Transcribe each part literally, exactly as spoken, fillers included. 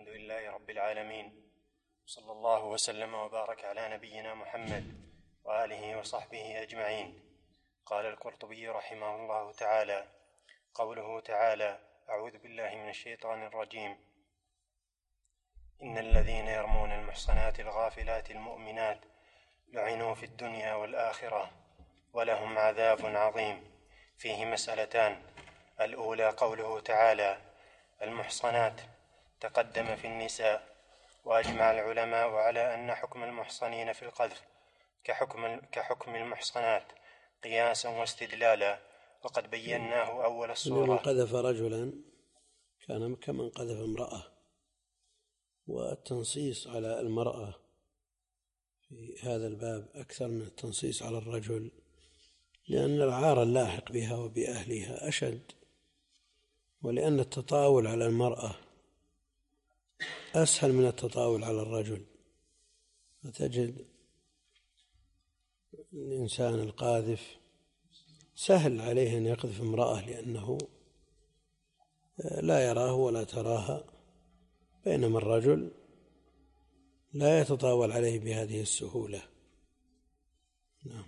الحمد لله رب العالمين، صلى الله وسلم وبارك على نبينا محمد وآله وصحبه أجمعين. قال القرطبي رحمه الله تعالى: قوله تعالى: أعوذ بالله من الشيطان الرجيم: إن الذين يرمون المحصنات الغافلات المؤمنات لعنوا في الدنيا والآخرة ولهم عذاب عظيم. فيه مسألتان: الأولى قوله تعالى المحصنات، تقدم في النساء، وأجمع العلماء على أن حكم المحصنين في القذف كحكم, كحكم المحصنات قياسا واستدلالا، وقد بيناه أول السورة. من قذف رجلا كان كمن قذف امرأة، والتنصيص على المرأة في هذا الباب أكثر من التنصيص على الرجل، لأن العار اللاحق بها وبأهلها أشد، ولأن التطاول على المرأة أسهل من التطاول على الرجل. فتجد الإنسان القاذف سهل عليه أن يقذف امرأة لأنه لا يراه ولا تراها، بينما الرجل لا يتطاول عليه بهذه السهولة. نعم،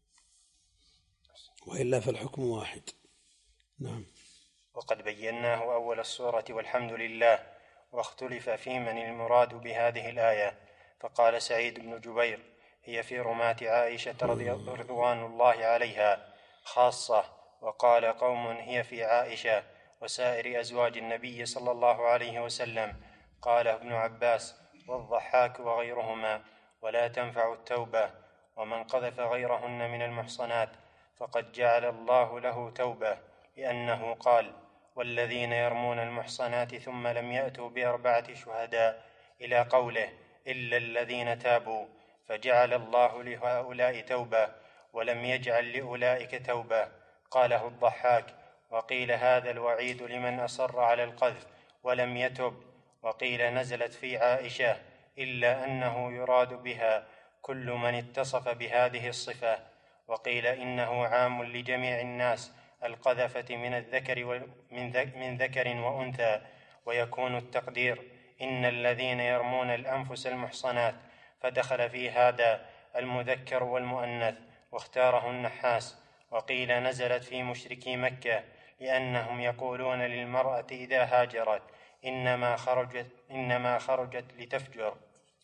وإلا فالحكم واحد. نعم. وقد بيناه أول السورة والحمد لله. واختلف في من المراد بهذه الآية، فقال سعيد بن جبير: هي في رماة عائشة رضي رضوان الله عليها خاصة. وقال قوم: هي في عائشة وسائر أزواج النبي صلى الله عليه وسلم. قال ابن عباس والضحاك وغيرهما: ولا تنفع التوبة، ومن قذف غيرهن من المحصنات فقد جعل الله له توبة، لأنه قال: والذين يرمون المحصنات ثم لم يأتوا بأربعة شهداء، إلى قوله: إلا الذين تابوا، فجعل الله لهؤلاء توبة ولم يجعل لأولئك توبة. قاله الضحاك. وقيل هذا الوعيد لمن أصر على القذف ولم يتب. وقيل نزلت في عائشة، إلا أنه يراد بها كل من اتصف بهذه الصفة. وقيل إنه عام لجميع الناس القذفة من الذكر من ذكر وأنثى، ويكون التقدير إن الذين يرمون الأنفس المحصنات، فدخل في هذا المذكر والمؤنث، واختاره النحاس. وقيل نزلت في مشركي مكة، لأنهم يقولون للمرأة إذا هاجرت إنما خرجت, إنما خرجت لتفجر.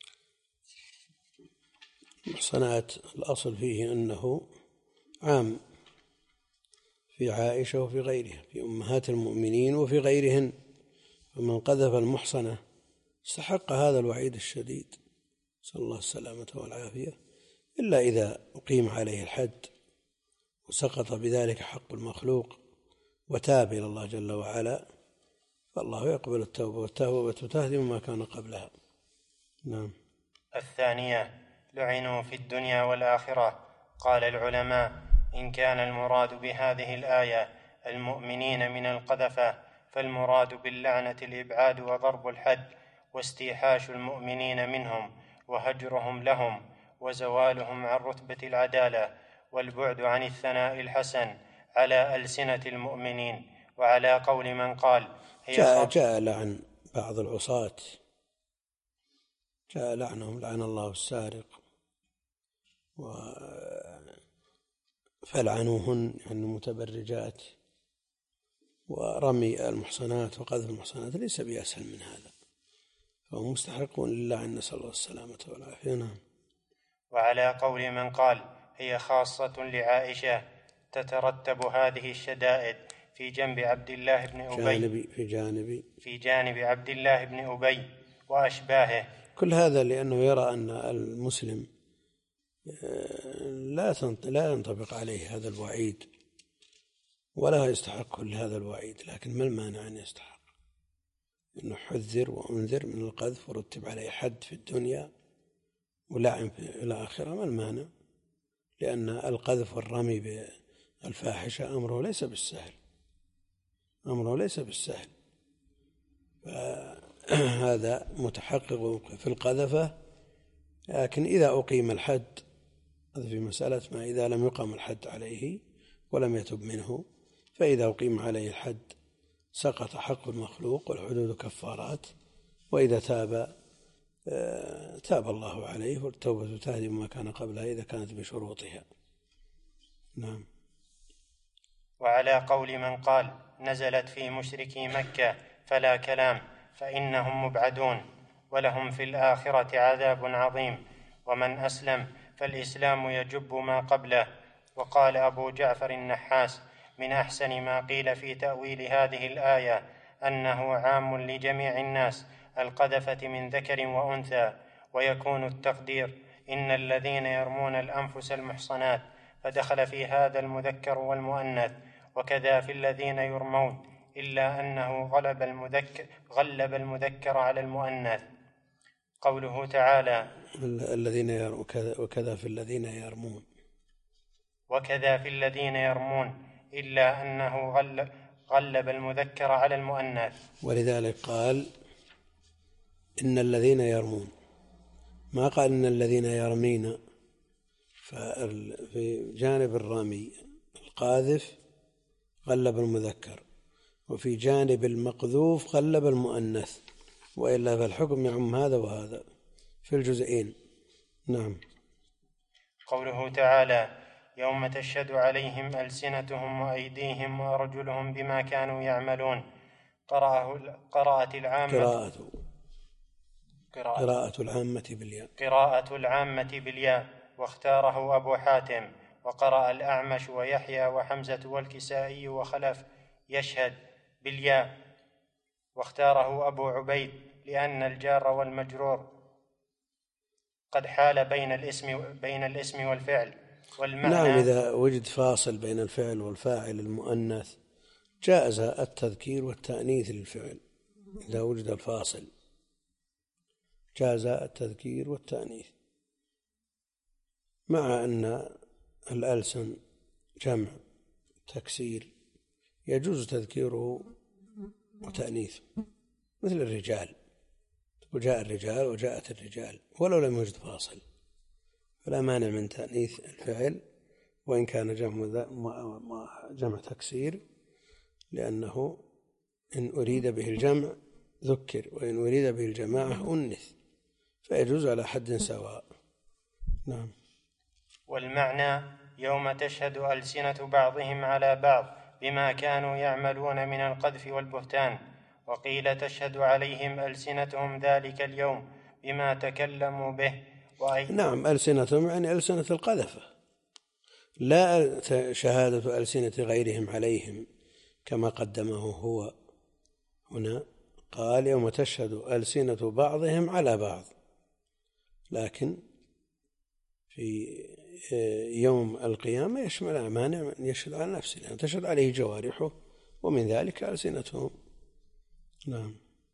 المحصنات الأصل فيه أنه عام في عائشة وفي غيرها، في أمهات المؤمنين وفي غيرهن. فمن قذف المحصنة استحق هذا الوعيد الشديد، صلى الله السلامة والعافية، إلا إذا أقيم عليه الحد وسقط بذلك حق المخلوق وتاب إلى الله جل وعلا، فالله يقبل التوبة، والتوبة تهدم ما كان قبلها. نعم. الثانية: لعنوا في الدنيا والآخرة. قال العلماء: إن كان المراد بهذه الآية المؤمنين من القذفة، فالمراد باللعنة الإبعاد وضرب الحد، واستيحاش المؤمنين منهم، وهجرهم لهم، وزوالهم عن رتبة العدالة، والبعد عن الثناء الحسن على ألسنة المؤمنين. وعلى قول من قال هي جاء, جاء لعن بعض العصاة، جاء لعنهم لعن الله السارق، فلعنوهن يعني المتبرجات. ورمي المحصنات وقذف المحصنات ليس بأسهل من هذا، فهم مستحقون لله، نسأل الله السلامة والعافية. نعم. وعلى قول من قال هي خاصة لعائشة، تترتب هذه الشدائد في جنب عبد الله بن أبي في جانب في جانب عبد الله بن أبي وأشباهه. كل هذا لأنه يرى أن المسلم لا لا ينطبق عليه هذا الوعيد، ولا يستحق كل هذا الوعيد، لكن ما المانع أن يستحق؟ إنه حذر وأنذر من القذف ورتب عليه حد في الدنيا ولعن في الآخرة، ما المانع؟ لأن القذف والرمي بالفاحشة أمره ليس بالسهل، أمره ليس بالسهل. فهذا متحقق في القذفة، لكن إذا أقيم الحد، هذا في مسألة ما إذا لم يقم الحد عليه ولم يتب منه، فإذا أقيم عليه الحد سقط حق المخلوق، والحدود كفارات، وإذا تاب تاب الله عليه، والتوبة تهدم ما كان قبلها إذا كانت بشروطها. نعم. وعلى قول من قال نزلت في مشركي مكة فلا كلام فإنهم مبعدون ولهم في الآخرة عذاب عظيم، ومن أسلم فالإسلام يجب ما قبله. وقال أبو جعفر النحاس من أحسن ما قيل في تأويل هذه الآية أنه عام لجميع الناس القذفة من ذكر وأنثى، ويكون التقدير إن الذين يرمون الأنفس المحصنات، فدخل في هذا المذكر والمؤنث، وكذا في الذين يرمون، إلا أنه غلب المذكر, غلب المذكر على المؤنث. قوله تعالى الذين يرمون، وكذا في الذين يرمون، وكذا في الذين يرمون، إلا أنه غلب, غلب المذكر على المؤنث. ولذلك قال إن الذين يرمون، ما قال إن الذين يرمين. في جانب الرامي القاذف غلب المذكر، وفي جانب المقذوف غلب المؤنث، وإلا فالحكم يعم هذا وهذا في الجزئين. نعم. قوله تعالى يوم تشهد عليهم ألسنتهم وأيديهم وأرجلهم بما كانوا يعملون، قراءة العامة قراءة قراءة العامة بالياء قراءة العامة بالياء واختاره أبو حاتم، وقرأ الأعمش ويحيى وحمزة والكسائي وخلف يشهد بالياء، واختاره أبو عبيد لأن الجار والمجرور قد حال بين الاسم بين الاسم والفعل والمعنى. نعم، إذا وجد فاصل بين الفعل والفاعل المؤنث جاز التذكير والتأنيث للفعل. إذا وجد الفاصل جاز التذكير والتأنيث، مع أن الألسن جمع تكسير يجوز تذكيره وتأنيثه، مثل الرجال، وجاء الرجال وجاءت الرجال ولو لم يوجد فاصل، فلا مانع من تأنيث الفعل وإن كان جمع جمع تكسير، لأنه إن أريد به الجمع ذكر، وإن أريد به الجماعة أنث، فيجوز على حد سواء. نعم. والمعنى يوم تشهد ألسنة بعضهم على بعض بما كانوا يعملون من القذف والبهتان. وقيل تشهد عليهم ألسنتهم ذلك اليوم بما تكلموا به. وأي... نعم، ألسنتهم يعني ألسنة القذفة، لا شهادة ألسنة غيرهم عليهم كما قدمه هو هنا. قال يوم تشهد ألسنة بعضهم على بعض، لكن في يوم القيامة يشمل مانع يشهد على نفسه، لأن تشهد عليه جوارحه ومن ذلك ألسنتهم. نعم.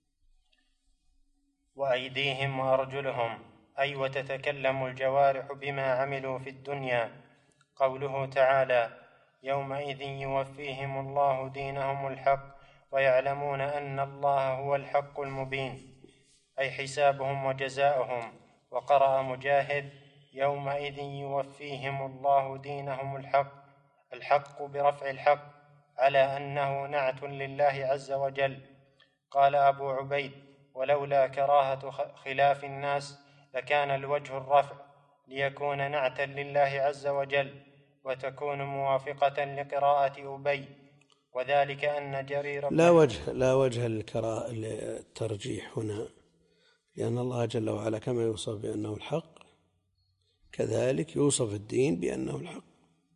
وأيديهم وأرجلهم، أي وتتكلم الجوارح بما عملوا في الدنيا. قوله تعالى يومئذ يوفيهم الله دينهم الحق ويعلمون أن الله هو الحق المبين، أي حسابهم وجزاؤهم. وقرأ مجاهد يومئذ يوفيهم الله دينهم الحق، الحق برفع الحق على أنه نعت لله عز وجل. قال أبو عبيد ولولا كراهة خلاف الناس لكان الوجه الرفع ليكون نعتا لله عز وجل، وتكون موافقة لقراءة أبي، وذلك أن جرير لا وجه لا وجه للترجيح هنا، لأن الله جل وعلا كما يوصف بأنه الحق كذلك يوصف الدين بأنه الحق،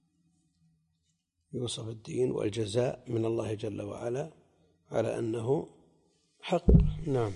يوصف الدين والجزاء من الله جل وعلا على أنه حق. نعم.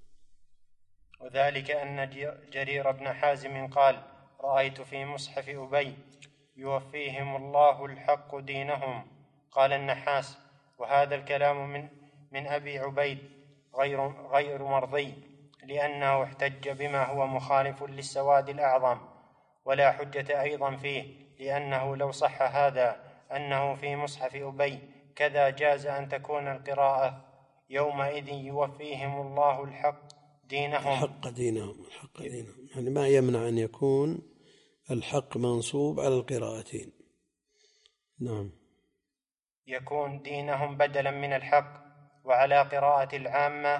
وذلك أن جرير بن حازم قال رأيت في مصحف أبي يوفيهم الله الحق دينهم. قال النحاس وهذا الكلام من, من أبي عبيد غير, غير مرضي، لأنه احتج بما هو مخالف للسواد الأعظم، ولا حجة أيضا فيه، لأنه لو صح هذا أنه في مصحف أبي كذا جاز أن تكون القراءة يومئذ يوفيهم الله الحق دينهم الحق دينهم الحق دينهم، يعني ما يمنع أن يكون الحق منصوب على القراءتين. نعم. يكون دينهم بدلا من الحق، وعلى قراءة العامة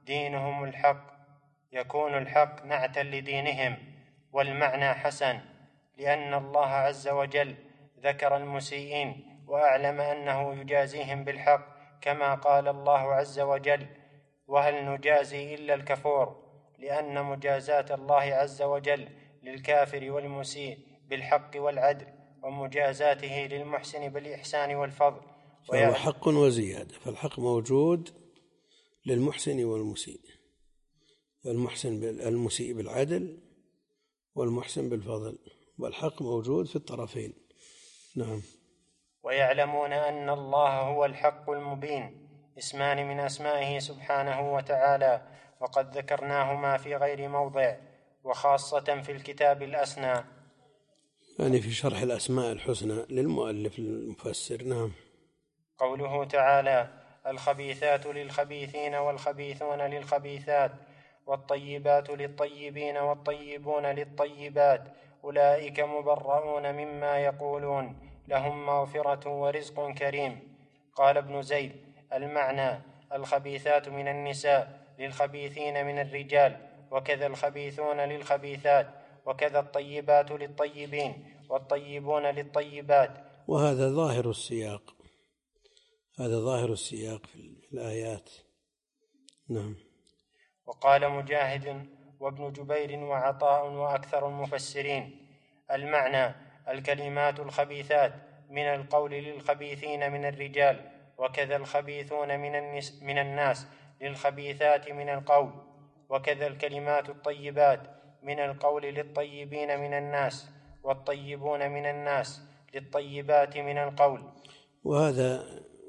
دينهم الحق، يكون الحق نعتا لدينهم، والمعنى حسن، لأن الله عز وجل ذكر المسيئين وأعلم أنه يجازيهم بالحق، كما قال الله عز وجل: وهل نجازي إلا الكفور، لأن مجازاة الله عز وجل للكافر والمسيء بالحق والعدل، ومجازاته للمحسن بالإحسان والفضل. فهو حق وزيادة، فالحق موجود للمحسن والمسيء، المحسن المسيء بالعدل والمحسن بالفضل، والحق موجود في الطرفين. نعم. ويعلمون أن الله هو الحق المبين، اسمان من أسمائه سبحانه وتعالى، وقد ذكرناهما في غير موضع، وخاصة في الكتاب الأسنى، يعني في شرح الأسماء الحسنى للمؤلف المفسر. نعم. قوله تعالى: الخبيثات للخبيثين والخبيثون للخبيثات والطيبات للطيبين والطيبون للطيبات أولئك مبرؤون مما يقولون لهم مغفرة ورزق كريم. قال ابن زيد: المعنى الخبيثات من النساء للخبيثين من الرجال، وكذا الخبيثون للخبيثات، وكذا الطيبات للطيبين والطيبون للطيبات. وهذا ظاهر السياق، هذا ظاهر السياق في الآيات. نعم. وقال مجاهد وابن جبير وعطاء وأكثر المفسرين: المعنى الكلمات الخبيثات من القول للخبيثين من الرجال، وكذا الخبيثون من, النس من الناس للخبيثات من القول، وكذا الكلمات الطيبات من القول للطيبين من الناس، والطيبون من الناس للطيبات من القول. وهذا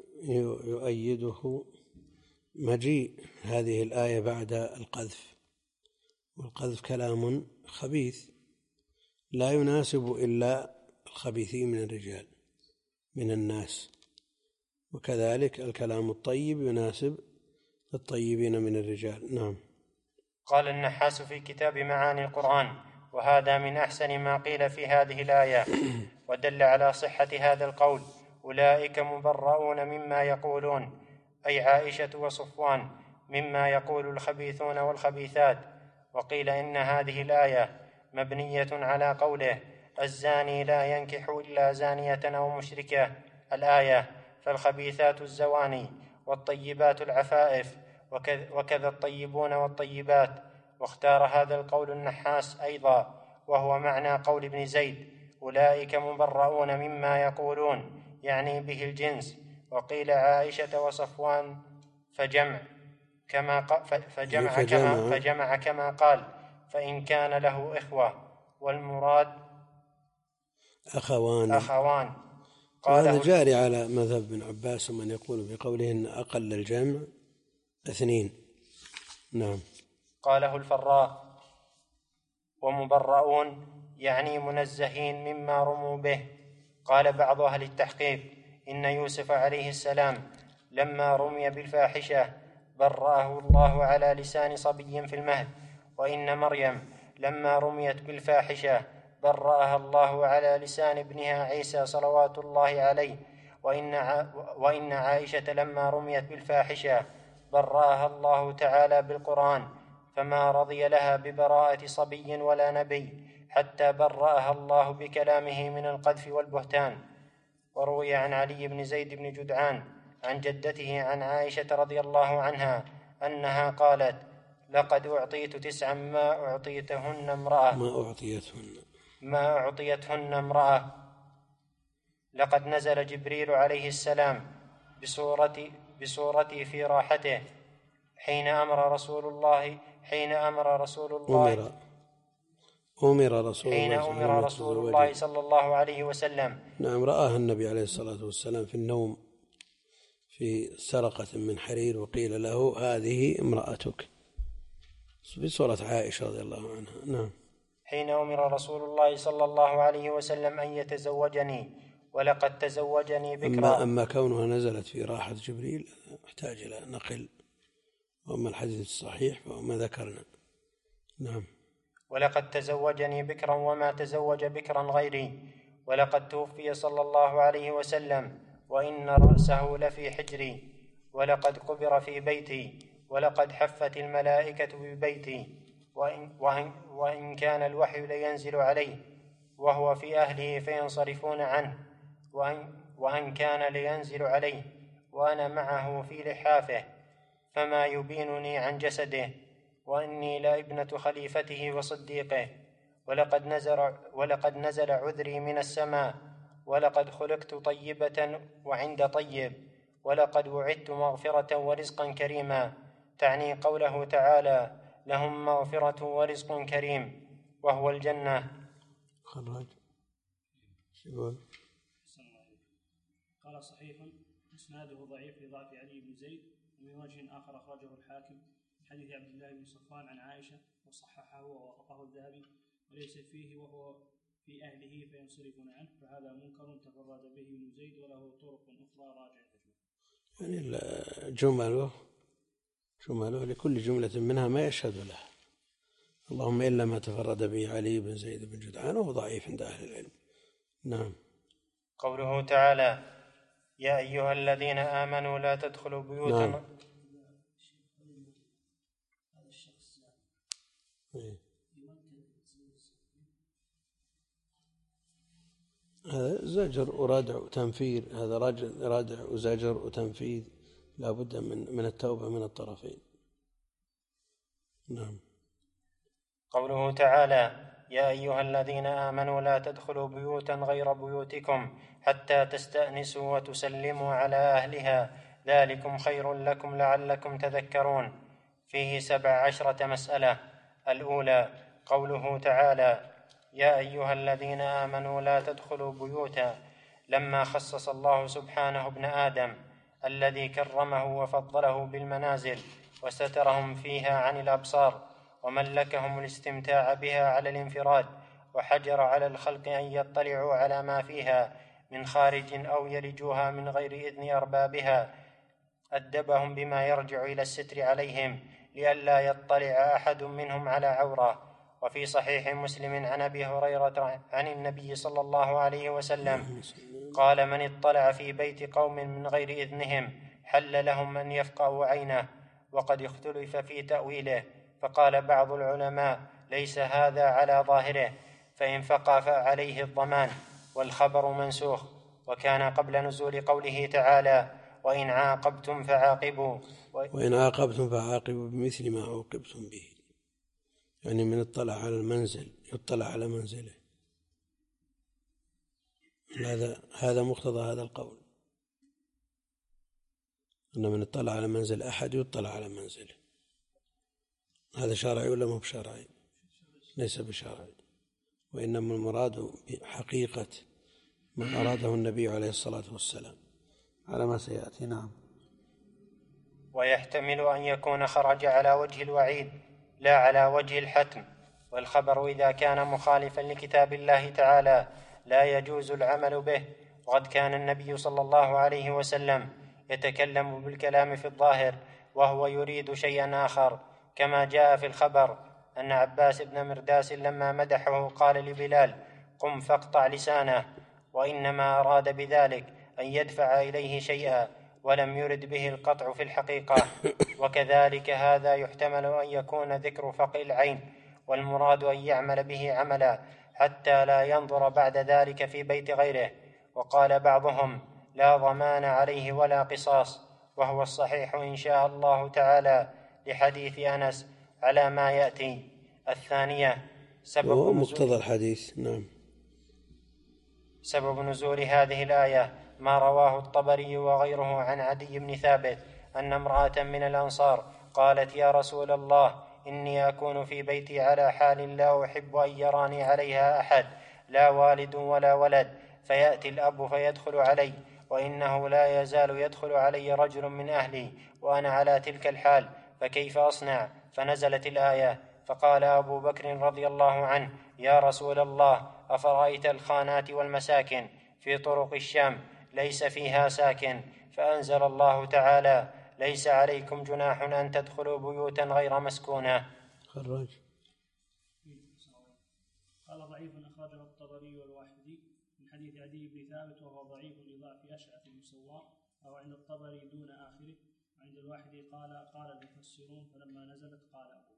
يؤيده مجيء هذه الآية بعد القذف، والقذف كلام خبيث لا يناسب إلا الخبيثين من الرجال من الناس، وكذلك الكلام الطيب يناسب الطيبين من الرجال. نعم. قال النحاس في كتاب معاني القرآن: وهذا من أحسن ما قيل في هذه الآية، ودل على صحة هذا القول: أولئك مبرؤون مما يقولون، أي عائشة وصفوان، مما يقول الخبيثون والخبيثات. وقيل إن هذه الآية مبنية على قوله: الزاني لا ينكح إلا زانية أو مشركة، الآية، فالخبيثات الزواني والطيبات العفائف، وكذا الطيبون والطيبات. واختار هذا القول النحاس أيضا، وهو معنى قول ابن زيد: أولئك مبرؤون مما يقولون، يعني به الجنس. وقيل عائشة وصفوان فجمع كما فجمع كما فجمع كما قال: فإن كان له إخوة، والمراد أخوان. أخوان. هذا جاري على مذهب ابن عباس ومن يقول بقوله إن أقل الجمع اثنين. نعم. قاله الفراء: ومبرؤون يعني منزهين مما رموا به. قال بعض أهل التحقيق: إن يوسف عليه السلام لما رمي بالفاحشة برأه الله على لسان صبي في المهد، وإن مريم لما رميت بالفاحشة برأها الله على لسان ابنها عيسى صلوات الله عليه، وإن, وإن عائشة لما رميت بالفاحشة برأها الله تعالى بالقرآن، فما رضي لها ببراءة صبي ولا نبي حتى برأها الله بكلامه من القذف والبهتان. وروي عن علي بن زيد بن جدعان عن جدته عن عائشة رضي الله عنها أنها قالت: لقد أعطيت تسعا ما أعطيتهن امرأة ما أعطيتهن ما أعطيتهن امرأة لقد نزل جبريل عليه السلام بصورتي, بصورتي في راحته حين أمر رسول الله حين أمر رسول الله أمر أمر رسول حين الله أمر رسول الله صلى الله عليه وسلم. نعم. رآها النبي عليه الصلاة والسلام في النوم في سرقة من حرير، وقيل له: هذه امرأتك، في صورة عائشة رضي الله عنها. نعم. حين أمر رسول الله صلى الله عليه وسلم أن يتزوجني، ولقد تزوجني بكرا. أما, أما كونها نزلت في راحة جبريل يحتاج إلى نقل، وأما الحديث الصحيح فما ذكرنا. نعم. ولقد تزوجني بكرا وما تزوج بكرا غيري، ولقد توفي صلى الله عليه وسلم وإن رأسه لفي حجري، ولقد قبر في بيتي، ولقد حفت الملائكة ببيتي، وإن, وإن, وإن كان الوحي لينزل عليه وهو في أهله فينصرفون عنه، وإن, وإن كان لينزل عليه وأنا معه في لحافه فما يبينني عن جسده، وإني لابنة خليفته وصديقه، ولقد نزل, ولقد نزل عذري من السماء، ولقد خلقت طيبة وعند طيب، ولقد وعدت مغفرة ورزقا كريما، تعني قوله تعالى: لهم مغفرة ورزق كريم وهو الجنة. خرج يقول قال: صحيح اسناده ضعيف لضعف علي بن زيد، ومن وجه آخر أخرجه الحاكم من حديث عبد الله بن صفوان عن عائشة وصححه ووافقه الذهبي، وليس فيه وهو في أهله فينصرفون عنه، فهذا منكر تفرد به ابن زيد وله طرق أخرى راجعة. يعني جمله جمله لكل جملة منها ما يشهد لها، اللهم إلا ما تفرد به علي بن زيد بن جدعان وهو ضعيف عند أهل العلم. نعم. قوله تعالى: يا أيها الذين آمنوا لا تدخلوا بيوتا. نعم. هذا زجر وردع وتنفير، هذا ردع وزجر وتنفيذ، لا بد من من التوبة من الطرفين. نعم. قوله تعالى: يا أيها الذين آمنوا لا تدخلوا بيوتا غير بيوتكم حتى تستأنسوا وتسلموا على أهلها ذلكم خير لكم لعلكم تذكرون. فيه سبع عشرة مسألة. الأولى قوله تعالى: يا أيها الذين آمنوا لا تدخلوا بيوتا، لما خصص الله سبحانه ابن آدم الذي كرمه وفضله بالمنازل وسترهم فيها عن الأبصار، وملكهم الاستمتاع بها على الانفراد، وحجر على الخلق أن يطلعوا على ما فيها من خارج أو يلجوها من غير إذن أربابها، أدبهم بما يرجع إلى الستر عليهم لئلا يطلع أحد منهم على عورة. وفي صحيح مسلم عن أبي هريرة عن النبي صلى الله عليه وسلم قال: من اطلع في بيت قوم من غير إذنهم حل لهم أن يفقأوا عينه. وقد اختلف في تأويله، فقال بعض العلماء: ليس هذا على ظاهره، فإن فقأ فعليه الضمان، والخبر منسوخ، وكان قبل نزول قوله تعالى: وإن عاقبتم فعاقبوا وإن عاقبتم فعاقبوا بمثل ما عوقبتم به، يعني من اطلع على المنزل يطلع على منزله، هذا هذا مقتضى هذا القول، أن من اطلع على منزل أحد يطلع على منزله. هذا شرعي ولا مو بشرعي؟ ليس بشرعي، وإنما المراد بحقيقة ما أراده النبي عليه الصلاة والسلام على ما سيأتي. نعم. ويحتمل أن يكون خرج على وجه الوعيد لا على وجه الحتم، والخبر إذا كان مخالفا لكتاب الله تعالى لا يجوز العمل به. وقد كان النبي صلى الله عليه وسلم يتكلم بالكلام في الظاهر وهو يريد شيئا آخر، كما جاء في الخبر أن عباس بن مرداس لما مدحه قال لبلال: قم فاقطع لسانه، وإنما أراد بذلك أن يدفع إليه شيئا ولم يرد به القطع في الحقيقة. وكذلك هذا يحتمل أن يكون ذكر فقع العين والمراد أن يعمل به عملا حتى لا ينظر بعد ذلك في بيت غيره. وقال بعضهم: لا ضمان عليه ولا قصاص، وهو الصحيح إن شاء الله تعالى لحديث أنس على ما يأتي. الثانية سبب مقتضى الحديث. نعم. سبب نزول هذه الآية ما رواه الطبري وغيره عن عدي بن ثابت أن امرأة من الأنصار قالت: يا رسول الله، إني أكون في بيتي على حال لا أحب أن يراني عليها أحد، لا والد ولا ولد، فيأتي الأب فيدخل علي، وإنه لا يزال يدخل علي رجل من أهلي وأنا على تلك الحال، فكيف أصنع؟ فنزلت الآية، فقال أبو بكر رضي الله عنه: يا رسول الله، أفرأيت الخانات والمساكن في طرق الشام ليس فيها ساكن؟ فأنزل الله تعالى: ليس عليكم جناح أن تدخلوا بيوتا غير مسكونة. خرج. قال: ضعيف أخرجه الطبري والواحدي من حديث عدي بن ثابت، وهو ضعيف لضعف أشعث بن سوار، أو عند الطبري دون آخره، عند الواحد قال قال المفسرون فلما نزلت قال أبوه.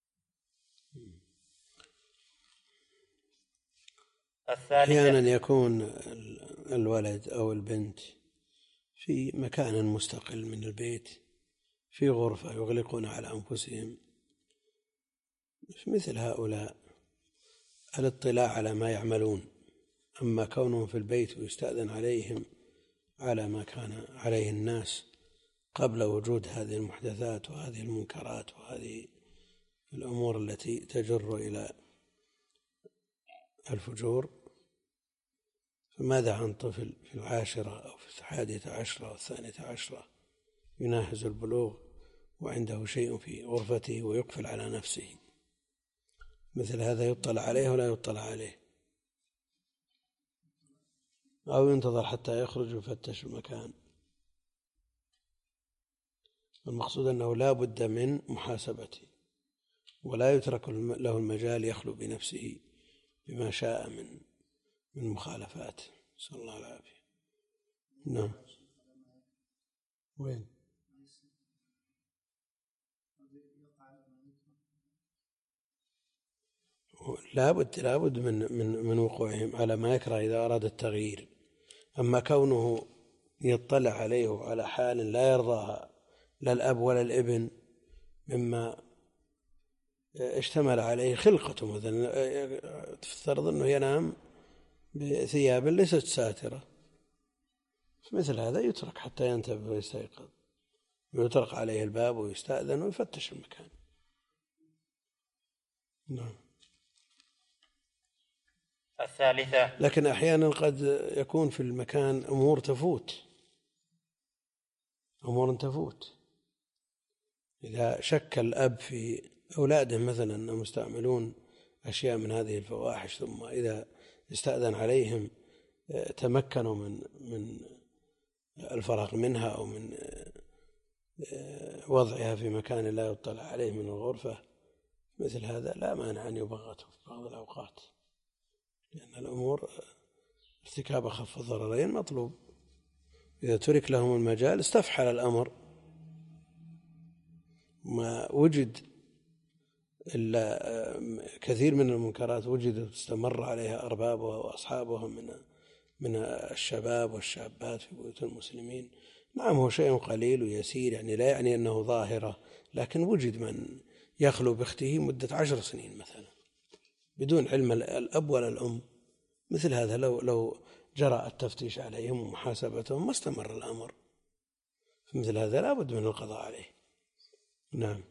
أحيانا يكون الولد أو البنت في مكان مستقل من البيت في غرفة يغلقون على أنفسهم، مثل هؤلاء الاطلاع على ما يعملون، أما كونهم في البيت ويستأذن عليهم على ما كان عليه الناس قبل وجود هذه المحدثات وهذه المنكرات وهذه الأمور التي تجر إلى الفجور، فماذا عن طفل في العاشرة أو في الحادية عشرة أو الثانية عشرة يناهز البلوغ وعنده شيء في غرفته ويقفل على نفسه؟ مثل هذا يطلع عليه ولا يطلع عليه، أو ينتظر حتى يخرج ويفتش المكان. المقصود أنه لا بد من محاسبته، ولا يترك له المجال يخلو بنفسه بما شاء من من مخالفات، نسأل الله العافية. نعم. وين؟ لا بد لا بد من من من وقوعهم على ما يكره إذا أراد التغيير. أما كونه يطلع عليه على حال لا يرضاها لا الأب ولا الابن مما اشتمل عليه خلقته، مثلا تفترض أنه ينام بثياب ليست ساترة، مثل هذا يترك حتى ينتبه ويستيقظ، ويطرق عليه الباب ويستأذن ويفتش المكان. نعم. الثالثة، لكن أحيانا قد يكون في المكان أمور تفوت أمور تفوت إذا شك الأب في أولاده مثلا أنهم يستعملون أشياء من هذه الفواحش، ثم إذا استأذن عليهم تمكنوا من من الفراغ منها أو من وضعها في مكان لا يطلع عليه من الغرفة، مثل هذا لا مانع أن يبغته في بعض الأوقات، لأن الأمور ارتكاب أخف الضررين مطلوب. إذا ترك لهم المجال استفحل الأمر، ما وجد إلا كثير من المنكرات وجدت استمر عليها أربابها وأصحابها من من الشباب والشابات في بيوت المسلمين. نعم هو شيء قليل ويسير، يعني لا يعني أنه ظاهرة، لكن وجد من يخلو باخته مدة عشر سنين مثلا بدون علم الأب ولا الأم. مثل هذا لو لو جرى التفتيش عليهم ومحاسبتهم ما استمر الأمر، فمثل هذا لا بد من القضاء عليه. نعم.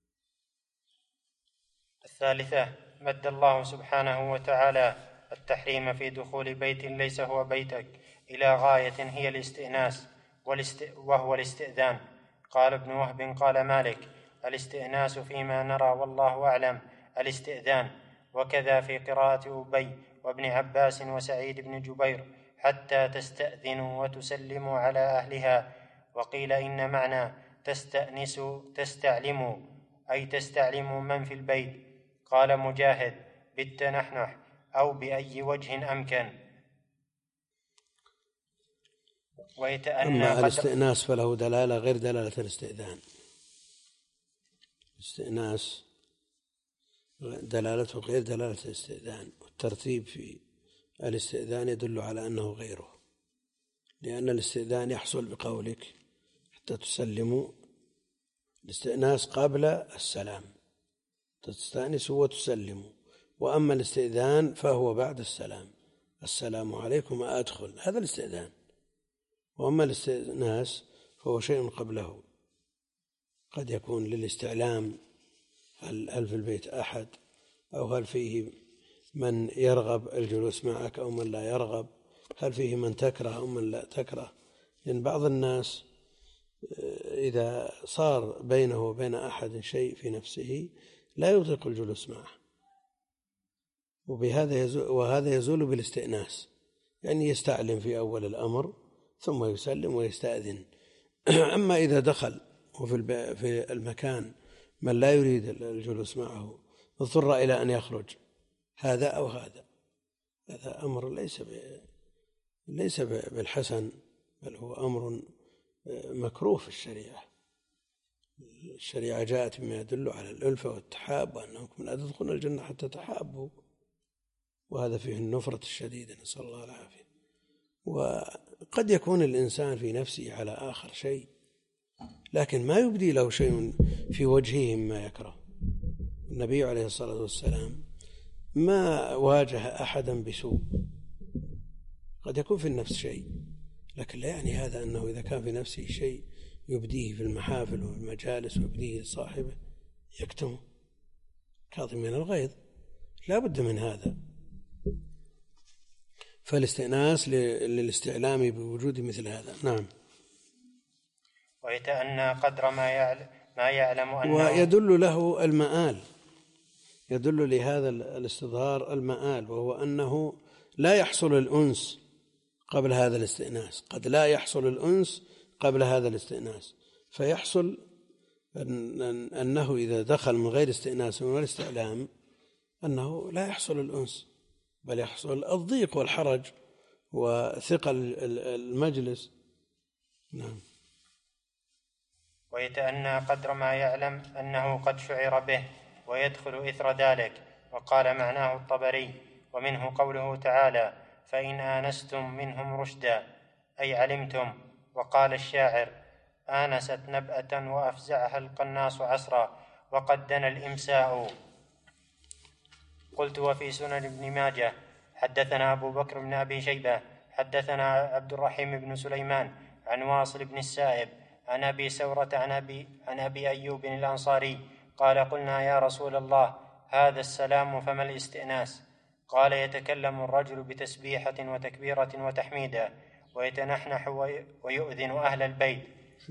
الثالثة، مد الله سبحانه وتعالى التحريم في دخول بيت ليس هو بيتك إلى غاية هي الاستئناس وهو الاستئذان. قال ابن وهب قال مالك: الاستئناس فيما نرى والله أعلم الاستئذان. وكذا في قراءة أبي وابن عباس وسعيد بن جبير: حتى تستأذنوا وتسلموا على أهلها. وقيل إن معنى تستأنسوا تستعلموا أي تستعلموا من في البيت. قال مجاهد: بالتنحنح أو بأي وجه أمكن. أما الاستئناس فله دلالة غير دلالة الاستئذان. الاستئناس دلالته غير دلالة الاستئذان، والترتيب في الاستئذان يدل على أنه غيره، لأن الاستئذان يحصل بقولك حتى تسلموا، الاستئناس قبل السلام، تستأنسوا وتسلموا. وأما الاستئذان فهو بعد السلام، السلام عليكم أدخل، هذا الاستئذان. وأما الاستئناس فهو شيء قبله، قد يكون للاستعلام هل, هل في البيت أحد، أو هل فيه من يرغب الجلوس معك أو من لا يرغب، هل فيه من تكره أو من لا تكره. لأن بعض الناس إذا صار بينه وبين أحد شيء في نفسه لا يطيق الجلوس معه، وبهذا يزول وهذا يزول بالاستئناس، يعني يستعلم في أول الأمر ثم يسلم ويستأذن. أما إذا دخل وفي في المكان من لا يريد الجلوس معه اضطر إلى أن يخرج، هذا أو هذا، هذا أمر ليس ليس بالحسن، بل هو أمر مكروه في الشريعة. الشريعة جاءت بما يدل على الألفة والتحاب وأنكم لا تدخلون الجنة حتى تحابوا، وهذا فيه النفرة الشديدة، نسأل الله العافية. وقد يكون الإنسان في نفسه على آخر شيء لكن ما يبدي له شيء في وجهه ما يكره. النبي عليه الصلاة والسلام ما واجه أحدا بسوء، قد يكون في النفس شيء لكن لا يعني هذا أنه إذا كان في نفسه شيء يبديه في المحافل وفي المجالس ويبديه لصاحبه يكتمه، كاظمين الغيظ، لا بد من هذا. فالاستئناس للاستعلام بوجود مثل هذا. نعم. ويتأنى قدر ما يعلم, ما يعلم أنه ويدل له المآل، يدل لهذا الاستظهار المآل، وهو أنه لا يحصل الأنس قبل هذا الاستئناس، قد لا يحصل الأنس قبل هذا الاستئناس، فيحصل أنه إذا دخل من غير استئناس ولا استعلام أنه لا يحصل الأنس بل يحصل الضيق والحرج وثقل المجلس. نعم. ويتأنى قدر ما يعلم أنه قد شعر به ويدخل إثر ذلك. وقال معناه الطبري: ومنه قوله تعالى: فإن آنستم منهم رشدا، أي علمتم. وقال الشاعر: آنست نبأة وأفزعها القناص عصرا وقد دنا الإمساء. قلت: وفي سنن ابن ماجه حدثنا أبو بكر بن أبي شيبة حدثنا عبد الرحيم بن سليمان عن واصل بن السائب عن أبي سورة عن أبي, عن أبي أيوب الأنصاري قال: قلنا يا رسول الله هذا السلام فما الاستئناس؟ قال: يتكلم الرجل بتسبيحة وتكبيرة وتحميدا ويتنحنح ويؤذن أهل البيت.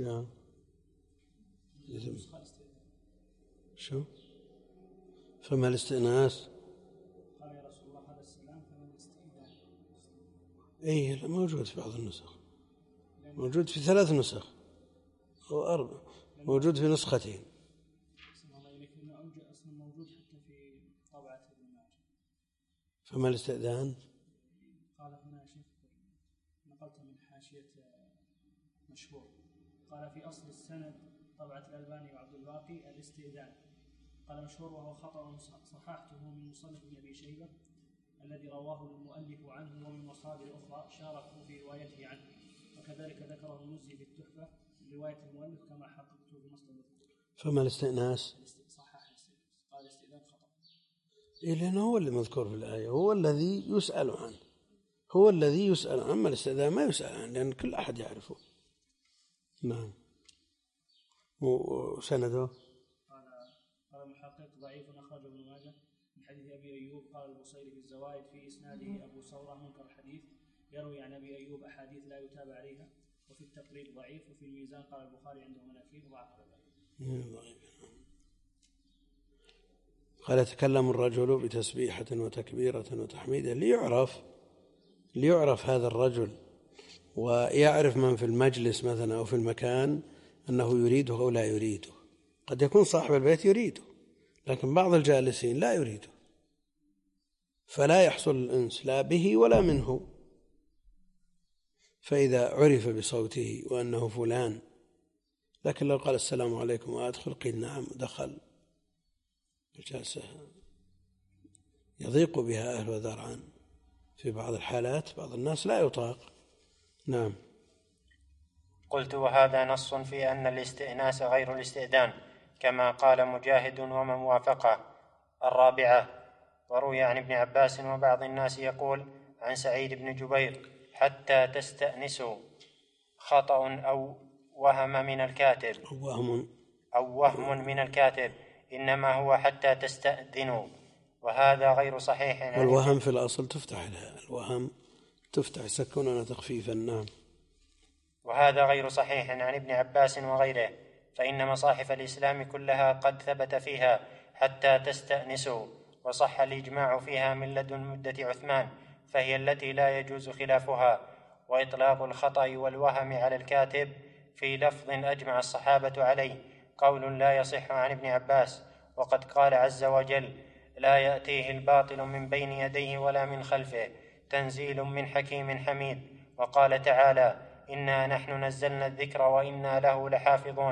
شو فما الاستئناس؟ قال: يا رسول الله هذا السلام فما الاستئناس؟ ايه موجود في بعض النسخ، موجود في ثلاث نسخ أو أربع، موجود في نسختين. موجود حتى في طبعة ابن ماجه. فما الاستئذان؟ قال هنا شيخ نقلت من حاشية مشهور، قال في أصل السند طبعة الألباني وعبد الباقي الاستئذان. قال مشهور وهو خطأ صححته من مصنف ابن أبي شيبة الذي رواه المؤلف عنه ومن مصادر أخرى شاركوا في روايته عنه، وكذلك ذكره المزي في التحفة رواية المؤلف كما حققته في مصدر. فما الاستئناس؟ صحح الاستئناس، قال الاستئذان خطأ. إيه لأنه هو اللي مذكور في الآية، هو الذي يسأل عنه، هو الذي يسأل عنه، أما الاستئذان ما يسأل عنه لأن كل أحد يعرفه. نعم. وسنده قال قال المحقق ضعيف أخرجه ابن ماجه من حديث أبي أيوب. قال البصيري في الزوائد في إسناده أبو ثورة منكر الحديث يروي عن أبي أيوب أحاديث لا يتابع عليها، وفي التقريب ضعيف، وفي الميزان قال البخاري عنده مناكير وضعف ذلك. قال: يتكلم الرجل بتسبيحة وتكبيرة وتحميدا ليعرف ليعرف هذا الرجل، ويعرف من في المجلس مثلا أو في المكان أنه يريده أو لا يريده. قد يكون صاحب البيت يريده لكن بعض الجالسين لا يريده، فلا يحصل الأنس لا به ولا منه. فإذا عرف بصوته وأنه فلان، لكن لو قال السلام عليكم وأدخل قيل نعم دخل، الجلسة يضيق بها أهل ذرعان في بعض الحالات، بعض الناس لا يطاق. نعم. قلت: وهذا نص في أن الاستئناس غير الاستئذان كما قال مجاهد ومن وافقه. الرابعة: وروي عن ابن عباس وبعض الناس يقول عن سعيد بن جبير: حتى تستأنسوا، خطأ أو وهم من الكاتب وهم أو وهم من الكاتب، إنما هو حتى تستأذنوا، وهذا غير صحيح. والوهم في الأصل تفتح لها، الوهم تفتح سكونا تخفيفا. نعم. وهذا غير صحيح عن ابن عباس وغيره، فإن مصاحف الإسلام كلها قد ثبت فيها حتى تستأنسوا، وصح الإجماع فيها من لدن مدة عثمان، فهي التي لا يجوز خلافها. وإطلاق الخطأ والوهم على الكاتب في لفظ أجمع الصحابة عليه قول لا يصح عن ابن عباس، وقد قال عز وجل: لا يأتيه الباطل من بين يديه ولا من خلفه، تنزيل من حكيم حميد. وقال تعالى: إنا نحن نزلنا الذكر وإنا له لحافظون.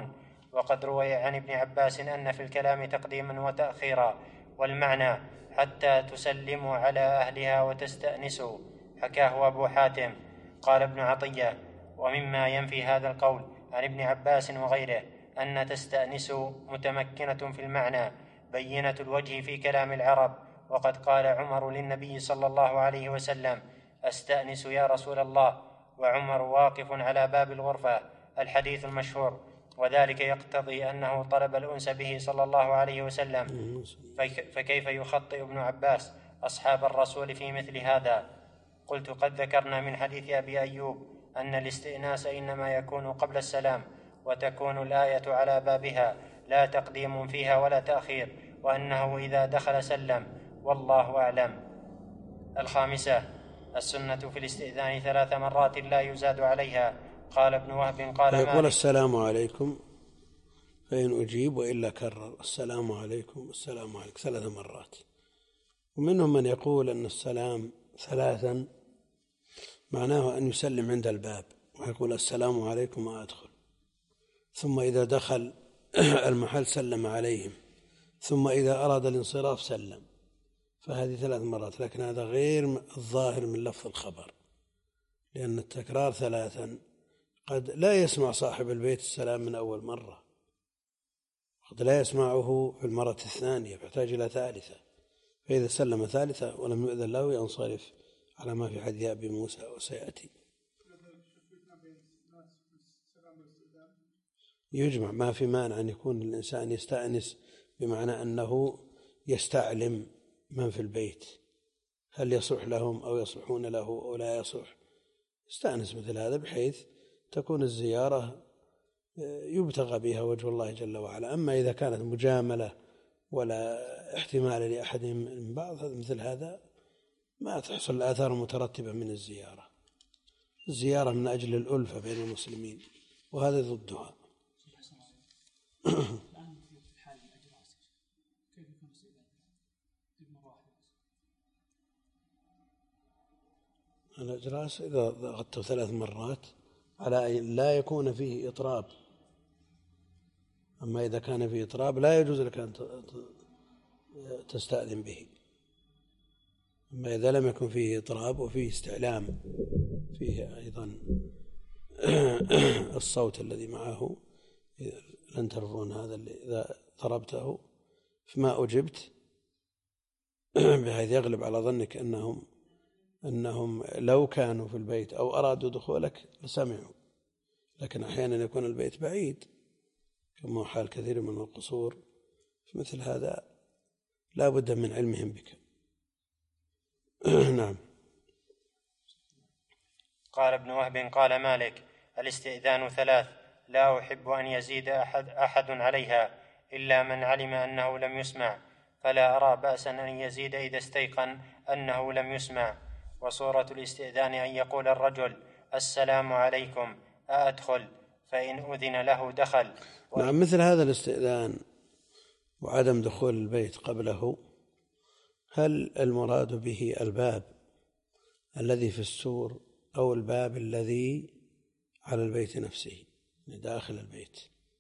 وقد روي عن ابن عباس أن في الكلام تقديما وتأخيرا، والمعنى حتى تسلموا على أهلها وتستأنسوا، حكاه أبو حاتم. قال ابن عطية: ومما ينفي هذا القول عن ابن عباس وغيره أن تستأنسوا متمكنة في المعنى بينة الوجه في كلام العرب، وقد قال عمر للنبي صلى الله عليه وسلم: أستأنس يا رسول الله، وعمر واقف على باب الغرفة، الحديث المشهور، وذلك يقتضي أنه طلب الأنس به صلى الله عليه وسلم. فكيف يخطئ ابن عباس أصحاب الرسول في مثل هذا؟ قلت: قد ذكرنا من حديث أبي أيوب أن الاستئناس إنما يكون قبل السلام، وتكون الآية على بابها، لا تقديم فيها ولا تأخير، وأنه إذا دخل سلم، والله أعلم. الخامسة: السنة في الاستئذان ثلاث مرات لا يزاد عليها. قال ابن وهب قال مالك: يقول السلام عليكم فإن أجيب، وإلا كرر السلام عليكم السلام عليكم ثلاث مرات. ومنهم من يقول أن السلام ثلاثا معناه أن يسلم عند الباب ويقول السلام عليكم وأدخل، ثم إذا دخل المحل سلم عليهم، ثم إذا أراد الانصراف سلم، فهذه ثلاث مرات. لكن هذا غير الظاهر من لفظ الخبر، لأن التكرار ثلاثا قد لا يسمع صاحب البيت السلام من أول مرة، قد لا يسمعه في المرة الثانية، فيحتاج إلى ثالثة، فإذا سلم ثالثة ولم يؤذن له ينصرف على ما في حديث أبي موسى وسيأتي. يجمع، ما في مانع أن يكون الإنسان يستأنس بمعنى أنه يستعلم من في البيت هل يصح لهم أو يصلحون له أو لا يصح، يستأنس مثل هذا بحيث تكون الزيارة يبتغى بها وجه الله جل وعلا. أما إذا كانت مجاملة ولا احتمال لأحد من بعض مثل هذا ما تحصل الآثار المترتبة من الزيارة. الزيارة من أجل الألفة بين المسلمين، وهذا ضدها. الأجراس إذا ضغطته ثلاث مرات على أن لا يكون فيه إطراب، أما إذا كان فيه إطراب لا يجوز لك أن تستأذن به. أما إذا لم يكن فيه إطراب وفيه استعلام، فيه أيضا الصوت الذي معه، لن ترفعون هذا اللي إذا ضربته فما أجبت، بحيث يغلب على ظنك أنهم أنهم لو كانوا في البيت أو أرادوا دخولك لسمعوا، لكن أحيانا يكون البيت بعيد كما حال كثير من القصور، في مثل هذا لا بد من علمهم بك. نعم. قال ابن وهب قال مالك: الاستئذان ثلاث، لا أحب أن يزيد أحد, أحد عليها إلا من علم أنه لم يسمع، فلا أرى بأسا أن يزيد إذا استيقن أنه لم يسمع. وصورة الاستئذان أن يقول الرجل: السلام عليكم أأدخل؟ فإن أذن له دخل. نعم، مثل هذا الاستئذان وعدم دخول البيت قبله، هل المراد به الباب الذي في السور أو الباب الذي على البيت نفسه داخل البيت؟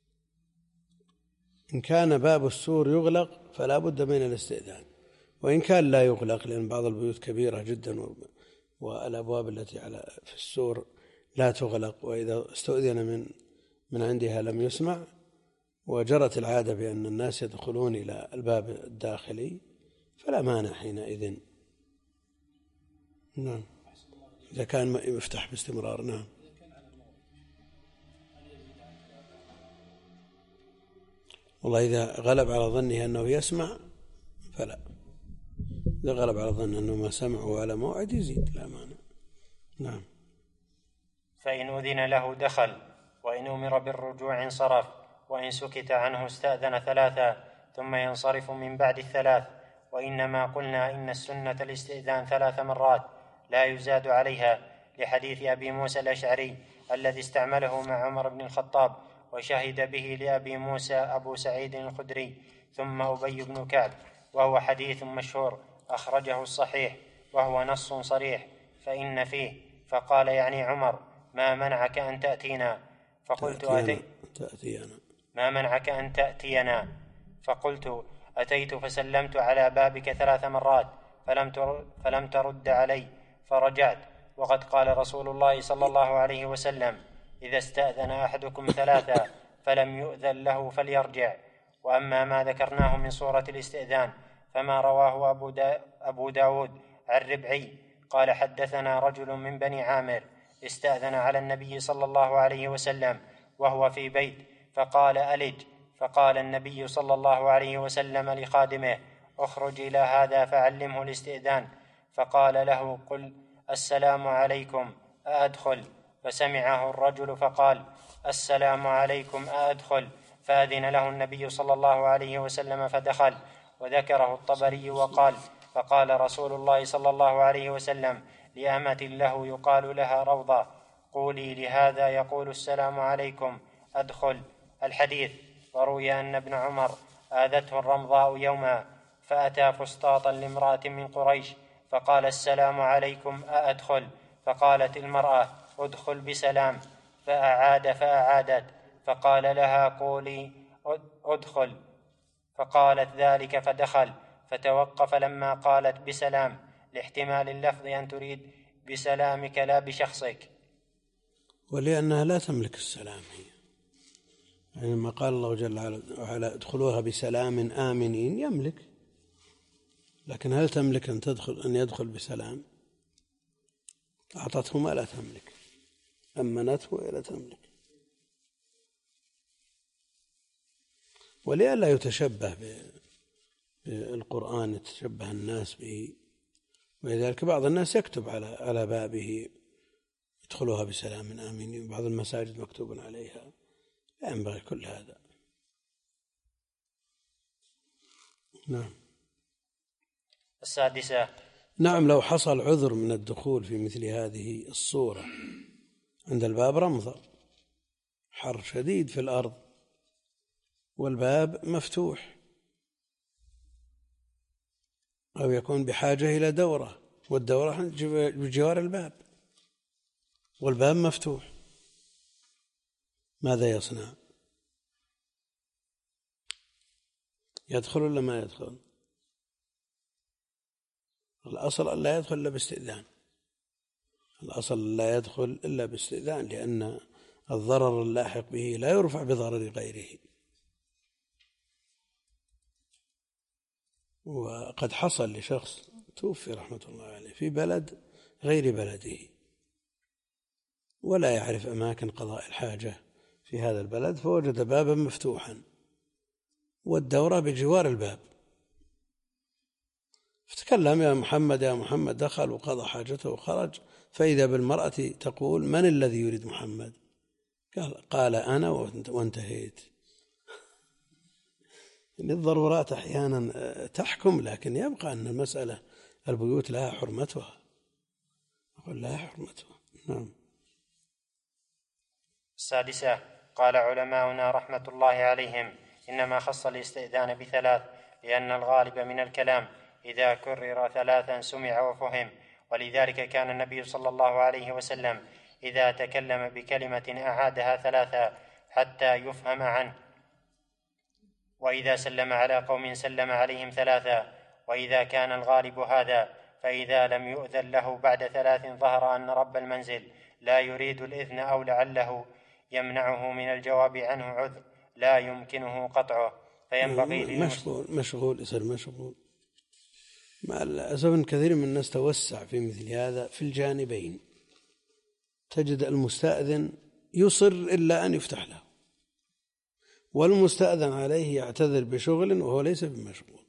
إن كان باب السور يغلق فلا بد من الاستئذان، وإن كان لا يغلق، لأن بعض البيوت كبيرة جدا والأبواب التي على في السور لا تغلق، وإذا استؤذن من من عندها لم يسمع، وجرت العادة بأن الناس يدخلون إلى الباب الداخلي، فلا مانع حينئذ. نعم، إذا كان يفتح باستمرار. نعم. والله إذا غلب على ظنه أنه يسمع فلا، إذا غلب على ظنه أنه ما سمعه على موعد يزيد، لا مانع. نعم. فإن أذن له دخل، وإن أمر بالرجوع انصرف، وإن سكت عنه استأذن ثلاثا ثم ينصرف من بعد الثلاث. وإنما قلنا إن السنة الاستئذان ثلاث مرات لا يزاد عليها، لحديث أبي موسى الأشعري الذي استعمله مع عمر بن الخطاب، وشهد به لأبي موسى أبو سعيد الخدري ثم أبي بن كعب، وهو حديث مشهور أخرجه الصحيح، وهو نص صريح. فإن فيه فقال يعني عمر: ما منعك أن تأتينا؟ فقلت: تأتينا, تأتينا. ما منعك أن تأتينا؟ فقلت: أتيت فسلمت على بابك ثلاث مرات فلم ترد علي فرجعت، وقد قال رسول الله صلى الله عليه وسلم: إذا استأذن أحدكم ثلاثا فلم يؤذن له فليرجع. وأما ما ذكرناه من صورة الاستئذان فما رواه أبو, دا أبو داود عن ربعي قال: حدثنا رجل من بني عامر استأذن على النبي صلى الله عليه وسلم وهو في بيت فقال: ألج. فقال النبي صلى الله عليه وسلم لخادمه: اخرج إلى هذا فعلمه الاستئذان. فقال له: قل السلام عليكم أأدخل؟ فسمعه الرجل فقال: السلام عليكم أأدخل؟ فأذن له النبي صلى الله عليه وسلم فدخل. وذكره الطبري وقال: فقال رسول الله صلى الله عليه وسلم لأمة له يقال لها روضة: قولي لهذا يقول السلام عليكم أدخل. الحديث. وروي أن ابن عمر آذته الرمضاء يوما فأتى فسطاطا لامرأة من قريش فقال: السلام عليكم أأدخل؟ فقالت المرأة: ادخل بسلام. فأعاد فأعادت فقال لها: قولي ادخل. فقالت ذلك فدخل، فتوقف لما قالت بسلام لاحتمال اللفظ أن تريد بسلامك لا بشخصك، ولأنها لا تملك السلام هي، يعني ما قال الله جل وعلا: ادخلوها بسلام آمنين، يملك، لكن هل تملك أن تدخل أن يدخل بسلام؟ أعطته ما لا تملك، أمنته ولا تملك. ولئلا يتشبه بالقرآن، يتشبه الناس به، ولذلك بعض الناس يكتب على على بابه: ادخلوها بسلام آمنين. بعض المساجد مكتوب عليها، لا ينبغي كل هذا. نعم. السادسة. نعم، لو حصل عذر من الدخول في مثل هذه الصورة عند الباب رمضة، حر شديد في الأرض والباب مفتوح، أو يكون بحاجة إلى دورة والدورة بجوار الباب والباب مفتوح، ماذا يصنع؟ يدخل ولا ما يدخل؟ الأصل أن لا يدخل إلا باستئذان، الأصل لا يدخل إلا باستئذان، لأن الضرر اللاحق به لا يرفع بضرر غيره. وقد حصل لشخص توفي رحمة الله عليه في بلد غير بلده، ولا يعرف أماكن قضاء الحاجة في هذا البلد، فوجد بابا مفتوحا والدورة بجوار الباب، فتكلم: يا محمد يا محمد، دخل وقضى حاجته وخرج، فإذا بالمرأة تقول: من الذي يريد محمد؟ قال, قال أنا وانتهيت. الضرورات أحيانا تحكم، لكن يبقى أن المسألة البيوت لها حرمتها، أقول لها حرمتها. نعم. السادسة. قال علماؤنا رحمة الله عليهم: إنما خص الاستئذان بثلاث، لأن الغالب من الكلام إذا كرر ثلاثا سمع وفهم، ولذلك كان النبي صلى الله عليه وسلم إذا تكلم بكلمة أعادها ثلاثا حتى يفهم عنه، وإذا سلم على قوم سلم عليهم ثلاثا. وإذا كان الغالب هذا، فإذا لم يؤذن له بعد ثلاث ظهر أن رب المنزل لا يريد الإذن أو لعله يمنعه من الجواب عنه عذر لا يمكنه قطعه، فينبغي مشغول مشغول يصير مشغول. مع الأسف كثير من الناس توسع في مثل هذا في الجانبين، تجد المستأذن يصر إلا أن يفتح له، والمستأذن عليه يعتذر بشغل وهو ليس بمشغول،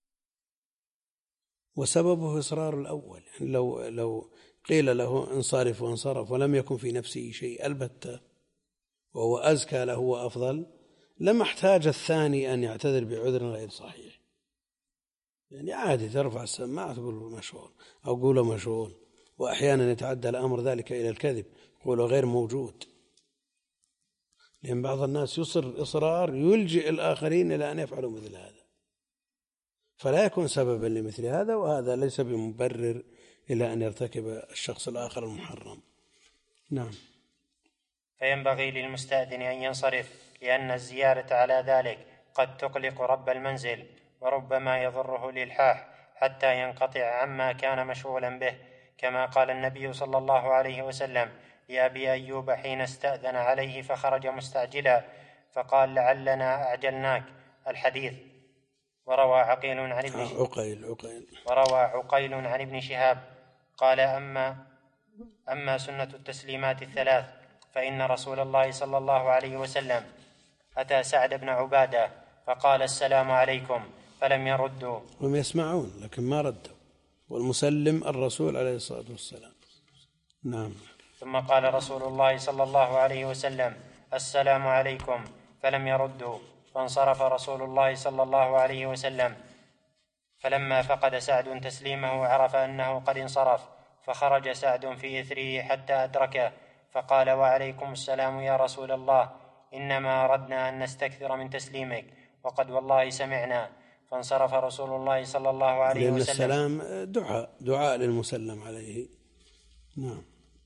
وسببه إصرار الأول. يعني لو لو قيل له انصرف وانصرف ولم يكن في نفسه شيء البتة وهو أزكى له وأفضل، لما احتاج الثاني أن يعتذر بعذر غير صحيح. يعني عادي ترفع السماعة تقول مشغول أو قوله مشغول، وأحيانا يتعدى الأمر ذلك إلى الكذب، قوله غير موجود، لأن بعض الناس يصر إصرار يلجئ الآخرين إلى أن يفعلوا مثل هذا، فلا يكون سببا لمثل هذا، وهذا ليس بمبرر إلى أن يرتكب الشخص الآخر المحرم. نعم. فينبغي للمستأذن أن ينصرف، لأن الزيادة على ذلك قد تقلق رب المنزل، وربما يضره الإلحاح حتى ينقطع عما كان مشغولا به، كما قال النبي صلى الله عليه وسلم لأبي أيوب حين استأذن عليه فخرج مستعجلا فقال لعلنا أعجلناك الحديث. وروى عقيل عن ابن عقيل عقيل وروى عقيل عن ابن شهاب قال أما أما سنة التسليمات الثلاث فإن رسول الله صلى الله عليه وسلم أتى سعد بن عبادة فقال السلام عليكم فلم يردوا. هم يسمعون لكن ما ردوا، والمسلم الرسول عليه الصلاة والسلام. نعم. ثم قال رسول الله صلى الله عليه وسلم السلام عليكم فلم يردوا، فانصرف رسول الله صلى الله عليه وسلم، فلما فقد سعد تسليمه عرف أنه قد انصرف، فخرج سعد في إثره حتى أدركه فقال وعليكم السلام يا رسول الله، إنما أردنا أن نستكثر من تسليمك وقد والله سمعنا. فانصرف رسول الله صلى الله عليه لأن وسلم. السلام دعاء دعاء للمسلم عليه. نعم.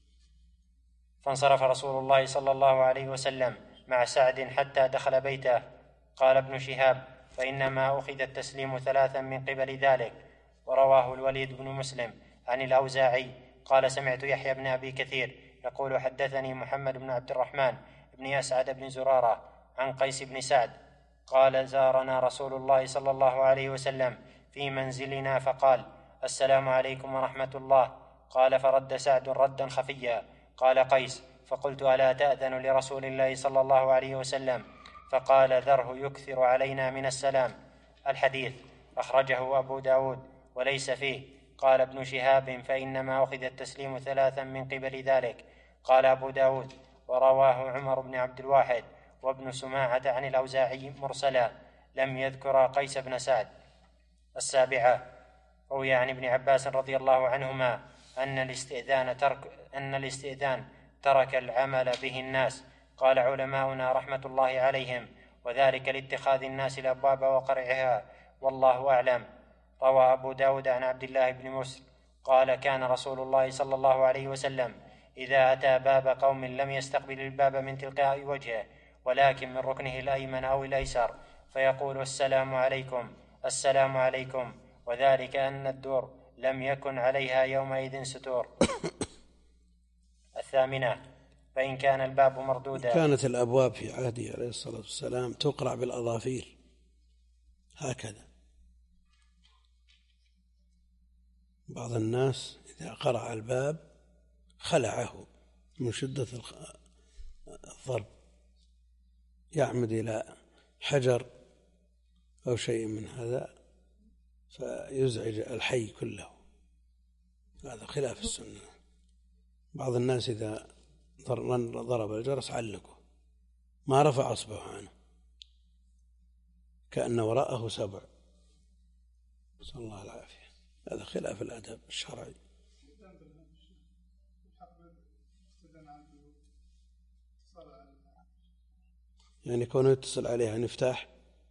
فانصرف رسول الله صلى الله عليه وسلم مع سعد حتى دخل بيته. قال ابن شهاب فإنما أخذ التسليم ثلاثا من قبل ذلك. ورواه الوليد بن مسلم عن الأوزاعي قال سمعت يحيى بن أبي كثير يقول حدثني محمد بن عبد الرحمن بن أسعد بن زرارة عن قيس بن سعد قال زارنا رسول الله صلى الله عليه وسلم في منزلنا فقال السلام عليكم ورحمة الله. قال فرد سعد ردا خفيا. قال قيس فقلت ألا تأذن لرسول الله صلى الله عليه وسلم؟ فقال ذره يكثر علينا من السلام. الحديث أخرجه أبو داود وليس فيه. قال ابن شهاب فإنما أخذ التسليم ثلاثا من قبل ذلك. قال أبو داود ورواه عمر بن عبد الواحد وابن سماعة عن الأوزاعي مرسلا لم يذكر قيس بن سعد. السابعة روي عن ابن عباس رضي الله عنهما أن الاستئذان ترك, أن الاستئذان ترك العمل به الناس. قال علماؤنا رحمة الله عليهم وذلك لاتخاذ الناس الأبواب وقرعها والله أعلم. روى أبو داود عن عبد الله بن مسر قال كان رسول الله صلى الله عليه وسلم إذا أتى باب قوم لم يستقبل الباب من تلقاء وجهه ولكن من ركنه الأيمن أو الأيسر فيقول السلام عليكم السلام عليكم، وذلك أن الدور لم يكن عليها يومئذ ستور. الثامنة فإن كان الباب مردودا. كانت الأبواب في عهده عليه الصلاة والسلام تقرع بالأظافير هكذا. بعض الناس إذا قرع الباب خلعه من شدة الضرب، يعمد إلى حجر أو شيء من هذا فيزعج الحي كله. هذا خلاف السنة. بعض الناس إذا ضرب الجرس علقه ما رفع أصبعه عنه كأن وراءه سبع، نسأل الله العافية. هذا خلاف الأدب الشرعي. يعني كونه يتصل عليها نفتاح،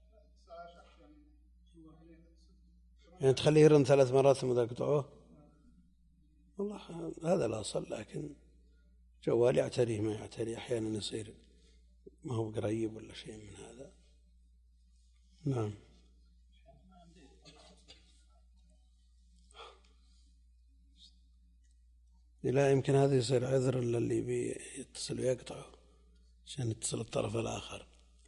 يعني تخليه يرن ثلاث مرات ثم تقطعوه. والله هذا لا أصل، لكن جوال يعتريه ما يعتريه أحيانا يصير ما هو قريب ولا شيء من هذا. نعم. لا يمكن هذا يصير عذر للي بيتصل ويقطعه عشان يتصل الطرف الآخر.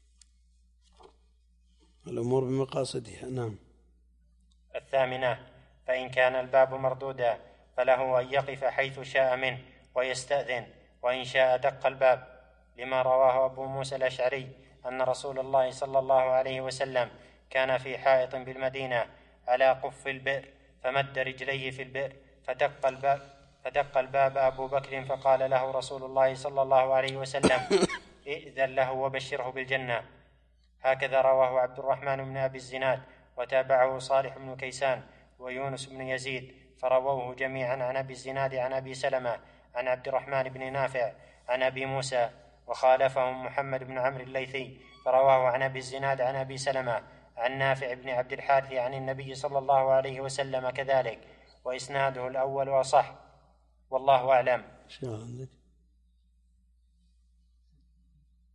الأمور بمقاصدها. نعم. الثامنة فإن كان الباب مردودا فله أن يقف حيث شاء منه ويستأذن، وإن شاء دق الباب، لما رواه أبو موسى الأشعري أن رسول الله صلى الله عليه وسلم كان في حائط بالمدينة على قف البئر فمد رجليه في البئر فدق الباب فدق الباب أبو بكر فقال له رسول الله صلى الله عليه وسلم ائذن له وبشره بالجنة. هكذا رواه عبد الرحمن بن أبي الزناد وتابعه صالح بن كيسان ويونس بن يزيد، فرووه جميعا عن أبي الزناد عن أبي سلمة عن عبد الرحمن بن نافع عن أبي موسى، وخالفهم محمد بن عمرو الليثي فرواه عن أبي الزناد عن أبي سلمة عن نافع بن عبد الحارث عن النبي صلى الله عليه وسلم كذلك، وإسناده الأول أصح والله أعلم. شو عندك؟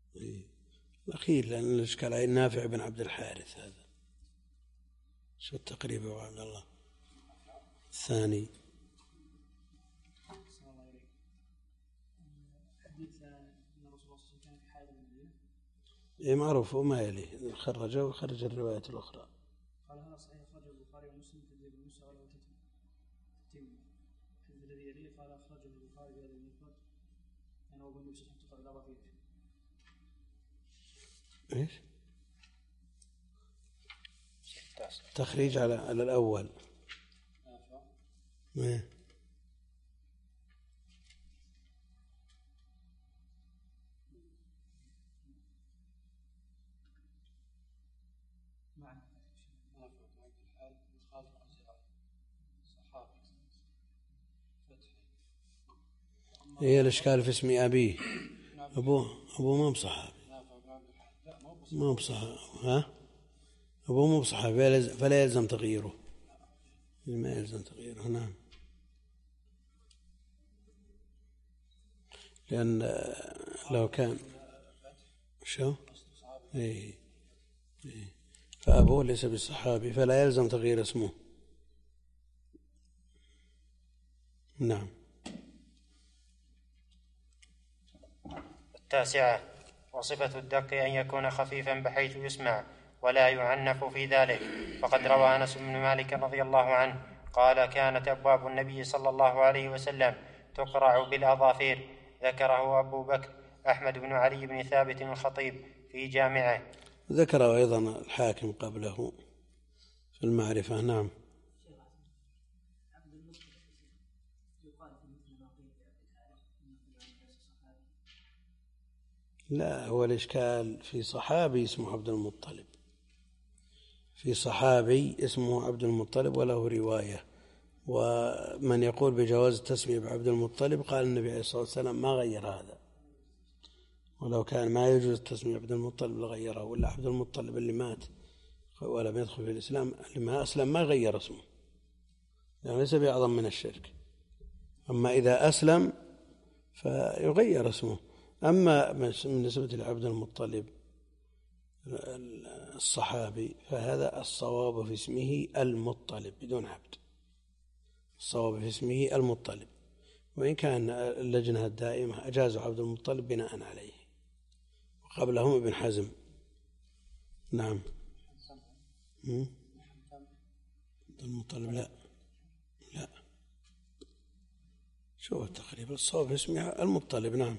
الأخير لأن الإشكال على نافع بن عبد الحارث هذا. شو التقريب يا عبد الله؟ الثاني إيه معروف وما يليه خرجه وخرج الروايات الأخرى. قال هذا صحيح أخرجه البخاري ومسلم في ابن موسى ولا تتم الحديث الذي يليه قال أخرجه البخاري بهذا المفرد أنا أبو موسى تقرأ إلى رفيق إيش؟ تخريج على على الأول. إيه؟ هي الإشكال في اسم أبيه. أبوه أبوه ما بصحابي ما بصحابي ها أبوه مو بصحابي فلا يلزم تغييره ما يلزم تغييره. نعم لأن لو كان شو إيه إيه فأبوه ليس بالصحابي فلا يلزم تغيير اسمه. نعم. التاسعة وصفة الدق أن يكون خفيفا بحيث يسمع ولا يعنف في ذلك. فقد روى أنس بن مالك رضي الله عنه قال كانت أبواب النبي صلى الله عليه وسلم تقرع بالأظافير. ذكره أبو بكر أحمد بن علي بن ثابت الخطيب في جامعه. ذكره أيضا الحاكم قبله في المعرفة. نعم. لا هو الإشكال في صحابي اسمه عبد المطلب في صحابي اسمه عبد المطلب وله رواية ومن يقول بجواز التسمية بعبد المطلب قال النبي عليه الصلاة والسلام ما غير هذا ولو كان ما يجوز التسمية عبد المطلب لغيره ولا عبد المطلب اللي مات ولم يدخل في الإسلام اللي ما أسلم ما غير اسمه يعني ليس بأعظم من الشرك. أما إذا أسلم فيغير اسمه. أما بالنسبة لعبد المطلب الصحابي فهذا الصواب في اسمه المطلب بدون عبد. الصواب في اسمه المطلب وإن كان اللجنة الدائمة أجازوا عبد المطلب بناء عليه وقبلهم ابن حزم. نعم. عبد المطلب لا لا شو تقريبا الصواب في اسمه المطلب. نعم.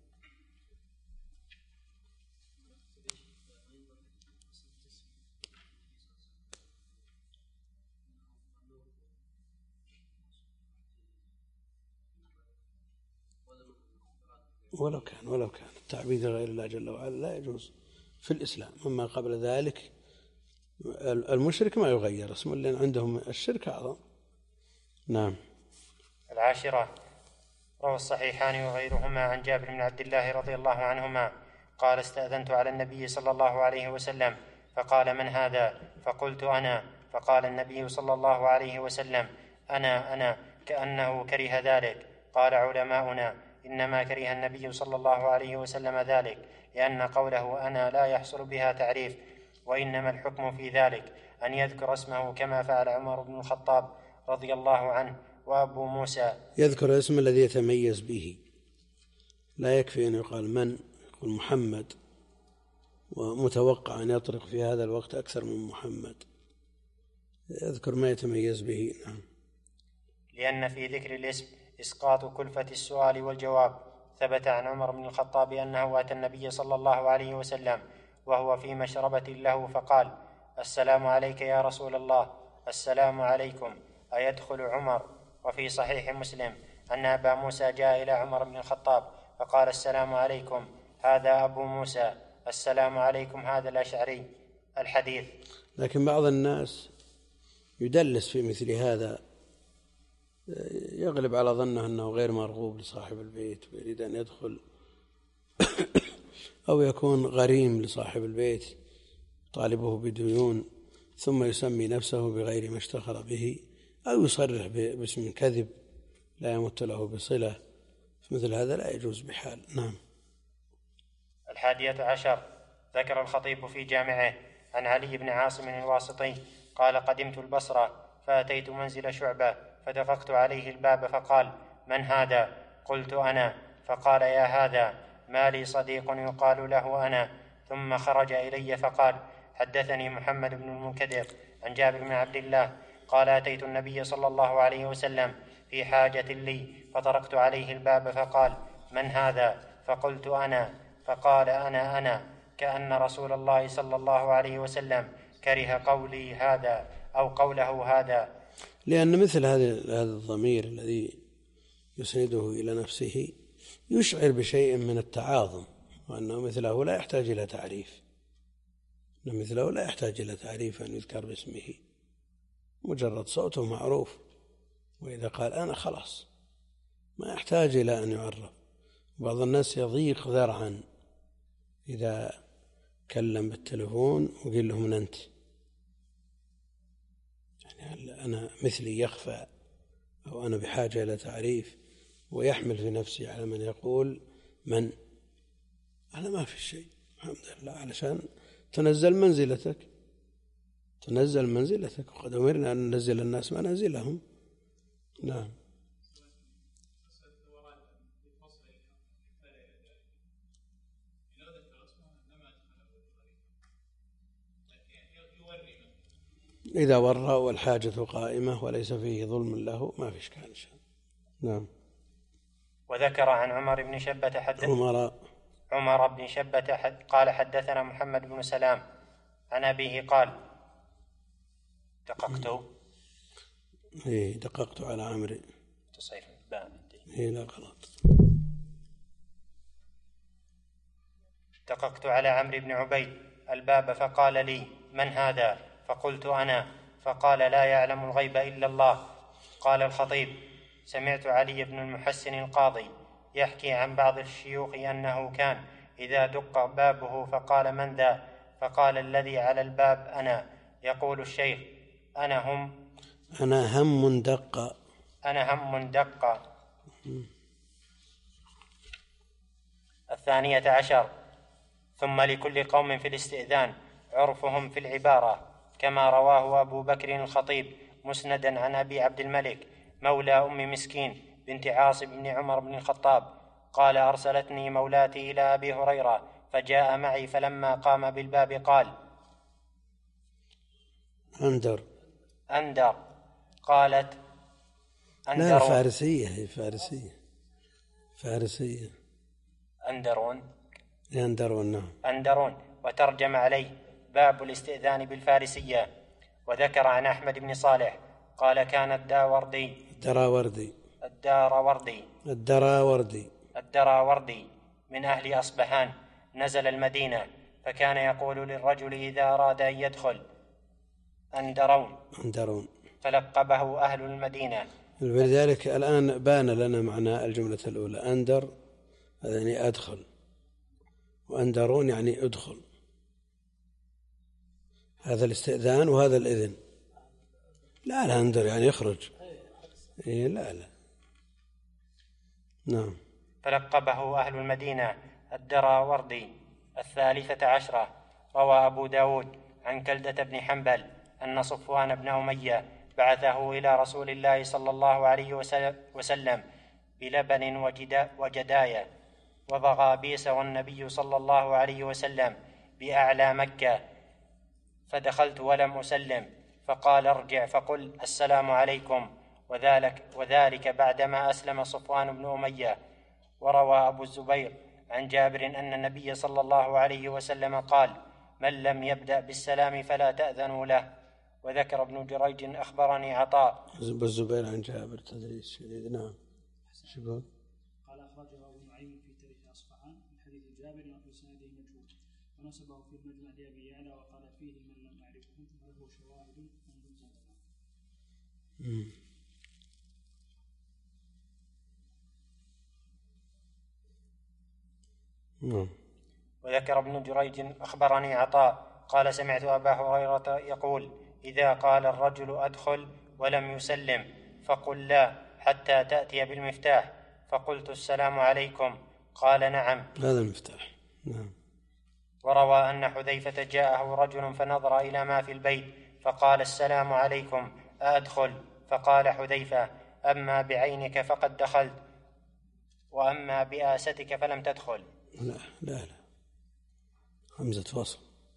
ولو كان ولو كان التعبيد غير الله جل وعلا لا يجوز في الإسلام. أما قبل ذلك المشرك ما يغير اسمه لأن عندهم الشرك أعظم. نعم. العاشرة روى الصحيحان وغيرهما عن جابر بن عبد الله رضي الله عنهما قال استأذنت على النبي صلى الله عليه وسلم فقال من هذا؟ فقلت أنا. فقال النبي صلى الله عليه وسلم أنا أنا كأنه كره ذلك. قال علماؤنا إنما كره النبي صلى الله عليه وسلم ذلك لأن قوله أنا لا يحصل بها تعريف وإنما الحكم في ذلك أن يذكر اسمه كما فعل عمر بن الخطاب رضي الله عنه وأبو موسى. يذكر الاسم الذي يتميز به لا يكفي أن يقال من يقول محمد ومتوقع أن يطرق في هذا الوقت أكثر من محمد يذكر ما يتميز به. نعم. لأن في ذكر الاسم إسقاط كلفة السؤال والجواب. ثبت عن عمر بن الخطاب أنه أتى النبي صلى الله عليه وسلم وهو في مشربة له فقال السلام عليك يا رسول الله. السلام عليكم أيدخل عمر؟ وفي صحيح مسلم أن أبا موسى جاء إلى عمر بن الخطاب فقال السلام عليكم هذا أبو موسى السلام عليكم هذا الأشعري. الحديث. لكن بعض الناس يدلس في مثل هذا يغلب على ظنه أنه غير مرغوب لصاحب البيت ويريد أن يدخل أو يكون غريم لصاحب البيت طالبه بديون ثم يسمي نفسه بغير ما اشتهر به أو يصرح باسم كذب لا يمت له بصلة مثل هذا لا يجوز بحال. نعم. الحادية عشر. ذكر الخطيب في جامعه عن علي بن عاصم الواسطي قال: قدمت البصرة فأتيت منزل شعبة فدققت عليه الباب فقال: من هذا؟ قلت: أنا. فقال: يا هذا، ما لي صديق يقال له أنا. ثم خرج إلي فقال: حدثني محمد بن المنكدر عن جابر بن عبد الله قال: أتيت النبي صلى الله عليه وسلم في حاجة لي فطرقت عليه الباب فقال: من هذا؟ فقلت: أنا. فقال: أنا أنا، كأن رسول الله صلى الله عليه وسلم كره قولي هذا أو قوله هذا. لأن مثل هذا الضمير الذي يسنده إلى نفسه يشعر بشيء من التعاظم، وأنه مثله لا يحتاج إلى تعريف، أنه مثله لا يحتاج إلى تعريف أن يذكر باسمه، مجرد صوته معروف، وإذا قال أنا خلاص ما يحتاج إلى أن يعرف. بعض الناس يضيق ذرعا إذا كلم بالتلفون وقال له من أنت، يعني أنا مثلي يخفى أو أنا بحاجة إلى تعريف، ويحمل في نفسي على من يقول من. أنا ما في شيء الحمد لله، علشان تنزل منزلتك، تنزل منزلتك، وقد أمرنا أن ننزل الناس منازلهم. نعم. إذا ورى والحاجة قائمة وليس فيه ظلم له ما في إشكال إن شاء الله. نعم. وذكر عن عمر بن شبة حدث عمر عمر بن شبة حد قال: حدثنا محمد بن سلام عن أبيه قال: دققت إيه دققت على عمرو تصير الباء إيه لا غلط دققت على عمرو بن عبيد الباب فقال لي: من هذا؟ فقلت: أنا. فقال: لا يعلم الغيب إلا الله. قال الخطيب: سمعت علي بن المحسن القاضي يحكي عن بعض الشيوخ أنه كان إذا دق بابه فقال: من ذا؟ فقال الذي على الباب: أنا. يقول الشيخ: أنا هم أنا هم دق أنا هم دق. الثانية عشر. ثم لكل قوم في الاستئذان عرفهم في العبارة، كما رواه أبو بكر الخطيب مسندا عن أبي عبد الملك مولى أم مسكين بنت عاص بن عمر بن الخطاب قال: أرسلتني مولاتي إلى أبي هريرة فجاء معي، فلما قام بالباب قال: أندر أندر. قالت: أندرون. لا فارسية فارسية فارسية أندرون أندرون نعم أندرون. وترجم عليه: باب الاستئذان بالفارسية. وذكر عن أحمد بن صالح قال: كان الداوردي الدراوردي الداروردي الدراوردي الدراوردي من أهل أصبهان، نزل المدينة، فكان يقول للرجل إذا أراد أن يدخل: أندرون أندرون، فلقبه أهل المدينة. ولذلك الآن بان لنا معنى الجملة الأولى. أندر يعني أدخل، وأندرون يعني أدخل. هذا الاستئذان وهذا الإذن. لا لا أندر يعني يخرج. إيه لا لا نعم. فلقبه أهل المدينة الدراوردي. الثالثة عشرة. روى أبو داود عن كلدة بن حنبل أن صفوان بن أمية بعثه إلى رسول الله صلى الله عليه وسلم بلبن وجداية وضغابيس، والنبي صلى الله عليه وسلم بأعلى مكة، فدخلت ولم أسلم، فقال: ارجع فقل السلام عليكم، وذلك, وذلك بعدما أسلم صفوان بن أمية. وروى أبو الزبير عن جابر أن النبي صلى الله عليه وسلم قال: من لم يبدأ بالسلام فلا تأذنوا له. وذكر ابن جريج أخبرني عطاء. أبو الزبير عن جابر تدريس شديد. نعم. شباب. قال: أخرجه أبو نعيم في تاريخ أصفهان من حديث جابر وفي سنده مجهول، ونسبه في المجمع لأبي يعلى وقال فيه: من لم يعرفه فله شواهد من ضمن. نعم. وذكر ابن جريج أخبرني عطاء قال: سمعت أبا هريرة يقول: إذا قال الرجل أدخل ولم يسلم فقل لا حتى تأتي بالمفتاح. فقلت: السلام عليكم. قال: نعم. هذا المفتاح. نعم. وروى أن حذيفة جاءه رجل فنظر إلى ما في البيت فقال السلام عليكم أأدخل؟ فقال حذيفة أما بعينك فقد دخلت وأما بآستك فلم تدخل. لا لا لا همزة فصل.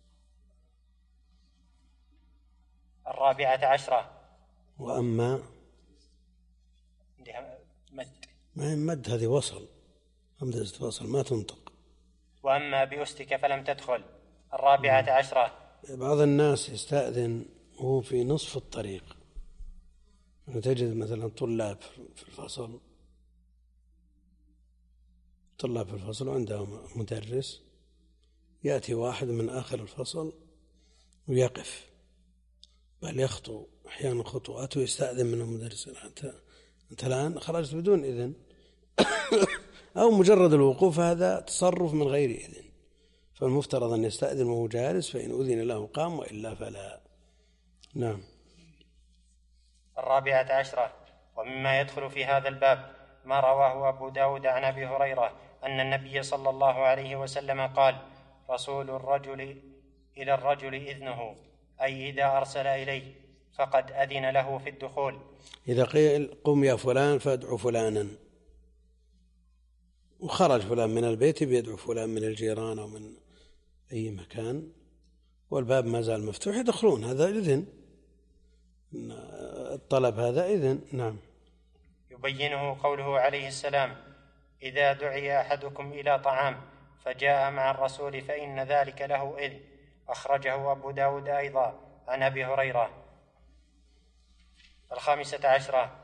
الرابعة عشرة وأما مد ما هي مد، هذه وصل، همزة وصل ما تنطق. وأما بأستك فلم تدخل. الرابعة عشرة بعض الناس يستأذن وهو في نصف الطريق، تجد مثلا طلاب في الفصل طلاب في الفصل وعندهم مدرس، يأتي واحد من آخر الفصل ويقف، بل يخطو أحيانا خطوات ويستأذن منه المدرس. أنت أنت الآن خرجت بدون إذن أو مجرد الوقوف هذا تصرف من غير إذن، فالمفترض أن يستأذن وهو جالس، فإن أذن له قام وإلا فلا. نعم. الرابعة عشرة ومما يدخل في هذا الباب ما رواه أبو داود عن أبي هريرة أن النبي صلى الله عليه وسلم قال رسول الرجل إلى الرجل إذنه، أي إذا أرسل إليه فقد أذن له في الدخول. إذا قيل قم يا فلان فادعو فلانا، وخرج فلان من البيت بيدعو فلان من الجيران أو من أي مكان والباب ما زال مفتوح يدخلون، هذا إذن، الطلب هذا إذن. نعم. يبينه قوله عليه السلام إذا دعي أحدكم إلى طعام فجاء مع الرسول فإن ذلك له إذن. أخرجه أبو داود أيضا عن أبي هريرة. الخامسة عشرة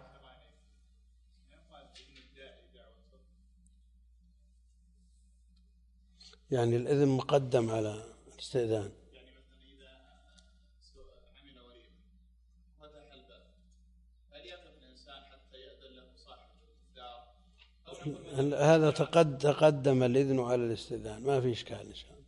يعني الإذن مقدم على الاستئذان. يعني مثلا إذا عمل وليمة فتح الباب هل يقف الإنسان حتى يأذن له صاحب الدار؟ هذا تقد تقدم الإذن على الاستئذان، ما في إشكال إن شاء الله.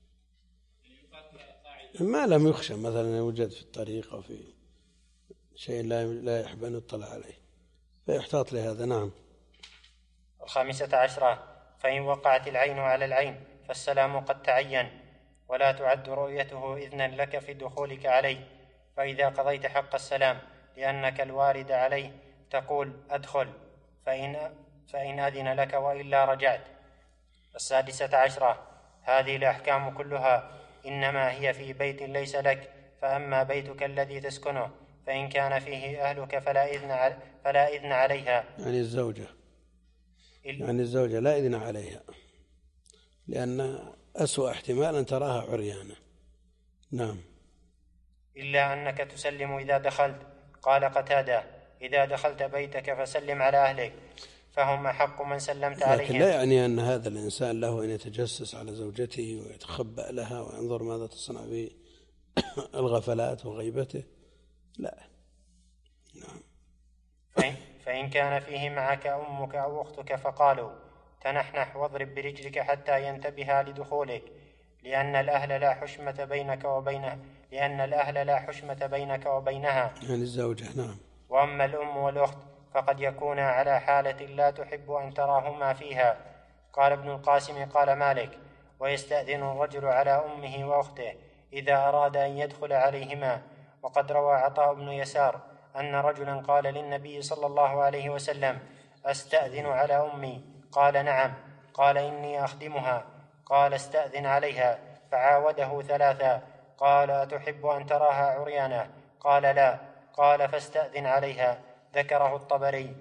ما لم يخشى مثلا يوجد في الطريق أو في شيء لا لا يحب أن يطلع عليه فيحتاط لهذا. نعم. الخامسة عشرة فإن وقعت العين على العين فالسلام قد تعين ولا تعد رؤيته إذنا لك في دخولك عليه، فإذا قضيت حق السلام لأنك الوارد عليه تقول أدخل فإن, فإن أذن لك وإلا رجعت. السادسة عشرة هذه الأحكام كلها إنما هي في بيت ليس لك، فأما بيتك الذي تسكنه فإن كان فيه أهلك فلا إذن, فلا إذن عليها. يعني الزوجة يعني الزوجة لا إذن عليها، لأن أسوأ احتمال أن تراها عريانة. نعم. إلا أنك تسلم إذا دخلت. قال قتادة إذا دخلت بيتك فسلم على أهلك فهم أحق من سلمت عليهم. لكن لا يعني أن هذا الإنسان له أن يتجسس على زوجته ويتخبأ لها وينظر ماذا تصنع بالغفلات وغيبته، لا. نعم. فإن, فإن كان فيه معك أمك أو أختك فقالوا تنحنح واضرب برجلك حتى ينتبه لدخولك، لأن الأهل لا حشمة بينك وبينها لأن الأهل لا حشمة بينك وبينها. يعني الزوجة. نعم. وأما الأم والأخت فقد يكونا على حالة لا تحب أن تراهما فيها. قال ابن القاسم قال مالك ويستأذن الرجل على أمه وأخته إذا أراد أن يدخل عليهما. وقد روى عطاء بن يسار أن رجلا قال للنبي صلى الله عليه وسلم أستأذن على أمي؟ قال نعم. قال إني أخدمها. قال استأذن عليها. فعاوده ثلاثا. قال أتحب أن تراها عريانة؟ قال لا. قال فاستأذن عليها. ذكره الطبري.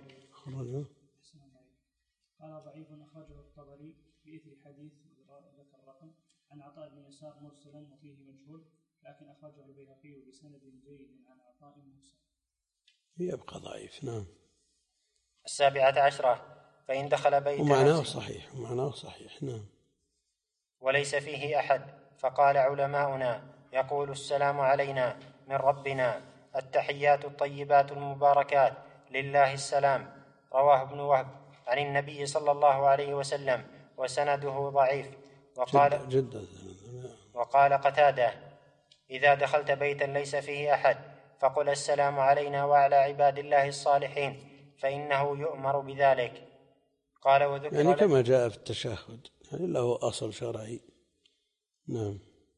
قال ضعيف أخرجه الطبري بإثر حديث ذكر الرقم عن عطاء بن يسار مرسلا وفيه مجهول، لكن أخرجه البيهقي بسند جيد عن عطاء بن يسار. يبقى ضعيف. نعم. السابعة عشرة فإن دخل بيته ومعناه صحيح ومعناه صحيح. نعم. وليس فيه أحد فقال علماؤنا يقول السلام علينا من ربنا التحيات الطيبات المباركات لله السلام. رواه ابن وهب عن النبي صلى الله عليه وسلم وسنده ضعيف. وقال, جدا وقال قتادة إذا دخلت بيتا ليس فيه أحد فقل السلام علينا وعلى عباد الله الصالحين فإنه يؤمر بذلك. قال وذكر يعني كما جاء في التشهد، يعني له أصل شرعي. نعم.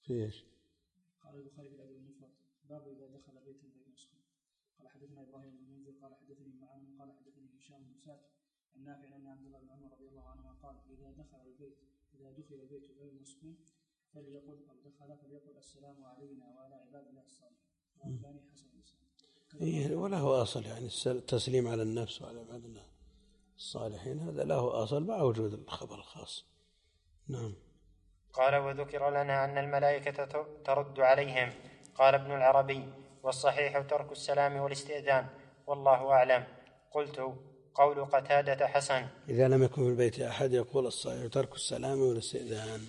في ايش؟ قال البخاري في الأدب المفرد باب إذا دخل بيتا غير مسكون. قال حدثنا إبراهيم بن المنذر قال حدثني معن قال حدثني هشام بن سعد عن نافع أن عبد الله بن عمر رضي الله عنهما قال إذا دخل البيت إذا دخل البيت غير مسكون فليقل أو دخل فليقل السلام علينا وعلى عباد الله الصالحين. والثاني حسن إيه وله أصل يعني التسليم على النفس وعلى عباد الله الصالحين هذا له أصل مع وجود الخبر الخاص. نعم. قال وذكر لنا أن الملائكة ترد عليهم. قال ابن العربي والصحيح ترك السلام والاستئذان والله أعلم. قلت قول قتادة حسن. إذا لم يكن في البيت أحد يقول الصحيح ترك السلام والاستئذان.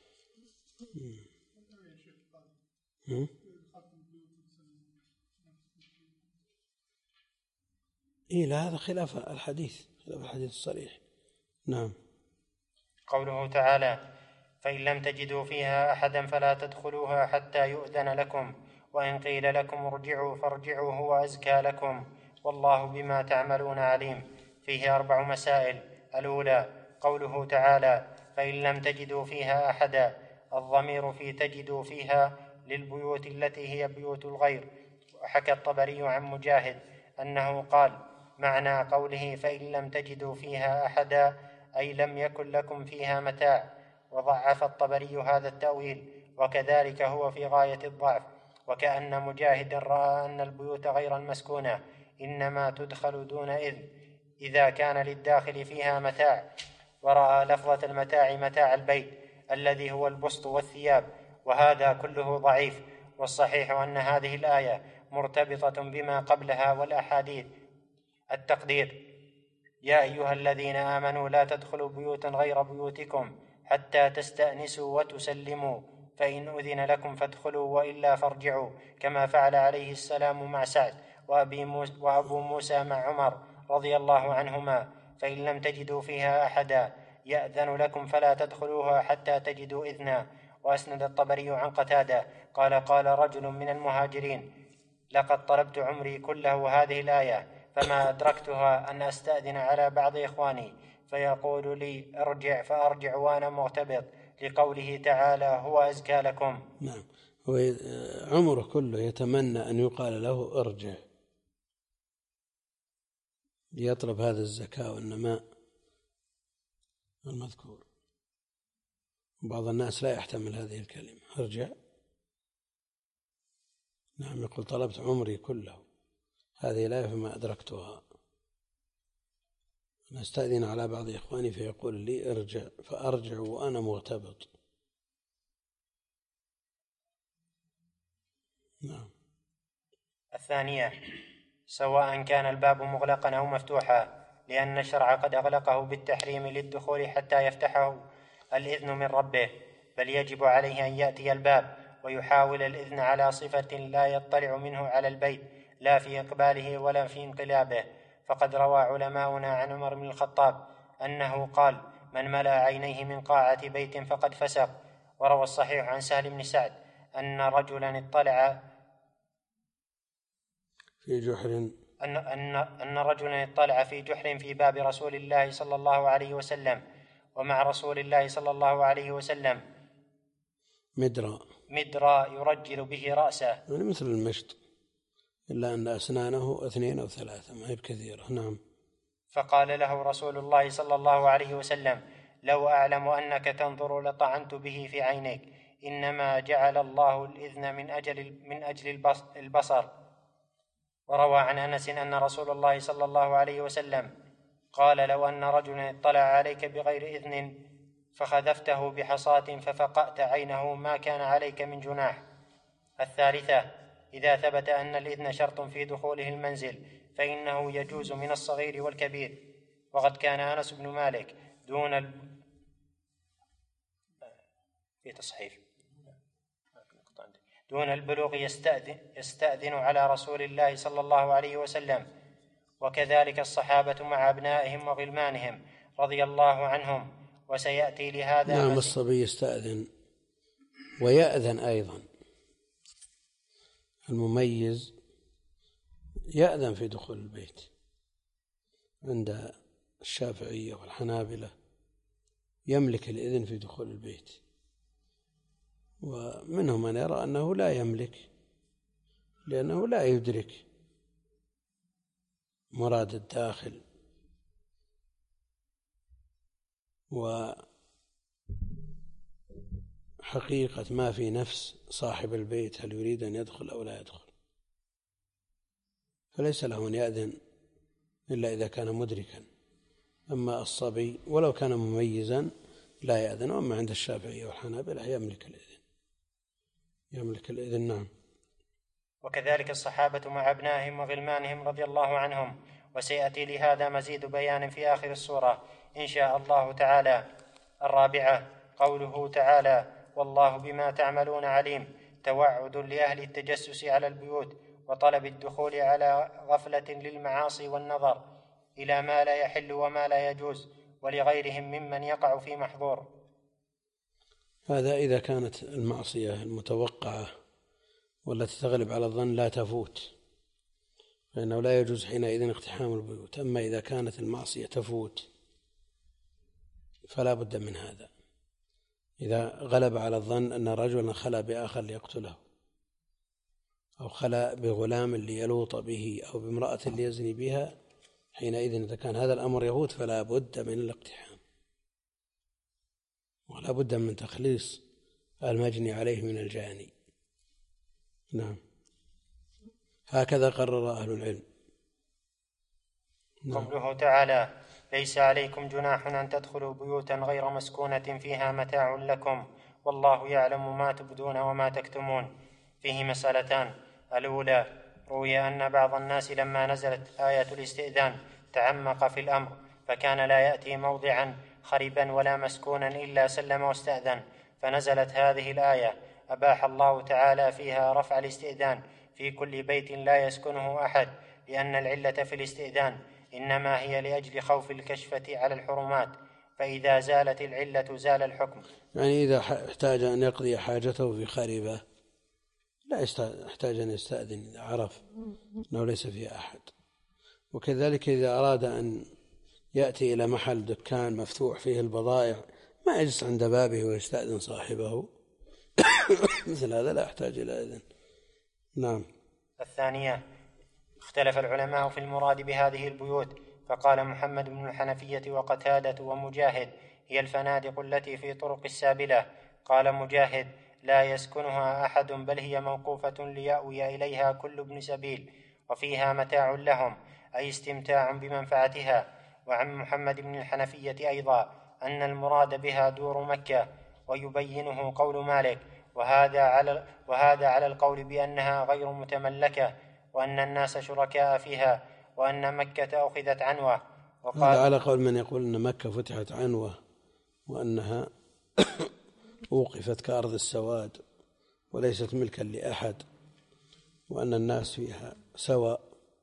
إيه لا هذا خلاف الحديث خلاف الحديث الصريح. نعم. قوله تعالى فإن لم تجدوا فيها أحدا فلا تدخلوها حتى يؤذن لكم وإن قيل لكم ارجعوا فارجعوا هو أزكى لكم والله بما تعملون عليم. فيه أربع مسائل. الأولى قوله تعالى فإن لم تجدوا فيها أحدا. الضمير في تجدوا فيها للبيوت التي هي بيوت الغير. وحكى الطبري عن مجاهد أنه قال معنى قوله فإن لم تجدوا فيها أحدا أي لم يكن لكم فيها متاع. وضعف الطبري هذا التأويل وكذلك هو في غاية الضعف. وكأن مجاهد رأى أن البيوت غير المسكونة إنما تدخل دون إذن إذا كان للداخل فيها متاع. ورأى لفظة المتاع متاع البيت الذي هو البسط والثياب وهذا كله ضعيف. والصحيح أن هذه الآية مرتبطة بما قبلها والأحاديث. التقدير يا أيها الذين آمنوا لا تدخلوا بيوتا غير بيوتكم حتى تستأنسوا وتسلموا فإن أذن لكم فادخلوا وإلا فارجعوا كما فعل عليه السلام مع سعد وأبي موسى وأبو موسى مع عمر رضي الله عنهما. فإن لم تجدوا فيها أحدا يأذن لكم فلا تدخلوها حتى تجدوا إذنا. وأسند الطبري عن قتادة قال قال رجل من المهاجرين لقد طلبت عمري كله هذه الآية فما أدركتها أن أستأذن على بعض إخواني فيقول لي ارجع فأرجع وأنا مغتبط لقوله تعالى هو أزكى لكم. نعم. عمره كله يتمنى أن يقال له ارجع ليطلب هذا الزكاة والنماء المذكور. بعض الناس لا يحتمل هذه الكلمة ارجع. نعم يقول طلبت عمري كله هذه لا فما أدركتها نستأذن على بعض إخواني فيقول لي ارجع فأرجع وأنا مغتبط. نعم. الثانية سواء كان الباب مغلقا أو مفتوحا لأن الشرع قد أغلقه بالتحريم للدخول حتى يفتحه الإذن من ربه بل يجب عليه أن يأتي الباب ويحاول الإذن على صفة لا يطلع منه على البيت لا في إقباله ولا في انقلابه. فقد روى علماؤنا عن عمر بن الخطاب أنه قال من ملأ عينيه من قاعة بيت فقد فسق. وروى الصحيح عن سهل بن سعد أن رجلا اطلع في جحر أن, أن, أن رجلا اطلع في جحر في باب رسول الله صلى الله عليه وسلم ومع رسول الله صلى الله عليه وسلم مدرى مدرى يرجل به رأسه يعني مثل المشط إلا أن أسنانه اثنين أو ثلاثة ما هي بكثيرة. نعم. فقال له رسول الله صلى الله عليه وسلم لو أعلم أنك تنظر لطعنت به في عينيك إنما جعل الله الإذن من أجل, من أجل البصر. وروى عن أنس أن رسول الله صلى الله عليه وسلم قال لو أن رجلا اطلع عليك بغير إذن فخذفته بحصاة ففقأت عينه ما كان عليك من جناح. الثالثة إذا ثبت أن الإذن شرط في دخوله المنزل فإنه يجوز من الصغير والكبير. وقد كان أنس بن مالك دون ال... في تصحيف دون البلوغ يستأذن, يستأذن على رسول الله صلى الله عليه وسلم وكذلك الصحابة مع أبنائهم وغلمانهم رضي الله عنهم. وسيأتي لهذا نعم الصبي يستأذن ويأذن أيضا. المميز يأذن في دخول البيت عند الشافعية والحنابلة يملك الإذن في دخول البيت ومنهم من يرى أنه لا يملك، لأنه لا يدرك مراد الداخل، وحقيقة ما في نفس صاحب البيت، هل يريد أن يدخل أو لا يدخل، فليس له أن يأذن إلا إذا كان مدركا. أما الصبي ولو كان مميزا لا يأذن. وأما عند الشافعية والحنابلة يملك الإذن، يملك الإذن. نعم. وكذلك الصحابة مع أبنائهم وغلمانهم رضي الله عنهم. وسيأتي لهذا مزيد بيان في آخر السورة إن شاء الله تعالى. الرابعة قوله تعالى: والله بما تعملون عليم، توعد لأهل التجسس على البيوت وطلب الدخول على غفلة للمعاصي والنظر إلى ما لا يحل وما لا يجوز ولغيرهم ممن يقع في محظور. هذا إذا كانت المعصية المتوقعة والتي تغلب على الظن لا تفوت، فإنه لا يجوز حينئذ اقتحام البيوت. أما إذا كانت المعصية تفوت فلا بد من هذا. إذا غلب على الظن أن رجلا خلا بآخر ليقتله، أو خلا بغلام ليلوط به، أو بامرأة ليزني بها، حينئذ إذا كان هذا الأمر يفوت فلا بد من الاقتحام، ولا بد من تخليص المجني عليه من الجاني. نعم. هكذا قرر أهل العلم. نعم. قوله تعالى: ليس عليكم جناح أن تدخلوا بيوتا غير مسكونة فيها متاع لكم والله يعلم ما تبدون وما تكتمون. فيه مسألتان: الأولى، روي أن بعض الناس لما نزلت آية الاستئذان تعمق في الأمر، فكان لا يأتي موضعا خربا ولا مسكونا إلا سلم واستأذن، فنزلت هذه الآية أباح الله تعالى فيها رفع الاستئذان في كل بيت لا يسكنه أحد، لأن العلة في الاستئذان إنما هي لأجل خوف الكشفة على الحرمات، فإذا زالت العلة زال الحكم. يعني إذا احتاج أن يقضي حاجته في خريبة لا يحتاج أن يستأذن إذا عرف أنه ليس فيه أحد. وكذلك إذا أراد أن يأتي إلى محل دكان مفتوح فيه البضائع ما يجلس عند بابه ويستأذن صاحبه مثل هذا لا يحتاج إلى إذن. نعم. الثانية، اختلف العلماء في المراد بهذه البيوت، فقال محمد بن الحنفية وقتادة ومجاهد: هي الفنادق التي في طرق السابلة. قال مجاهد: لا يسكنها أحد، بل هي موقوفة ليأوي إليها كل ابن سبيل، وفيها متاع لهم، أي استمتاع بمنفعتها. وعن محمد بن الحنفية أيضا أن المراد بها دور مكة، ويبينه قول مالك: وهذا على, وهذا على القول بأنها غير متملكة، وأن الناس شركاء فيها، وأن مكة أخذت عنوة. هذا على قول من يقول أن مكة فتحت عنوة وأنها وقفت كأرض السواد وليست ملكا لأحد، وأن الناس فيها سواء،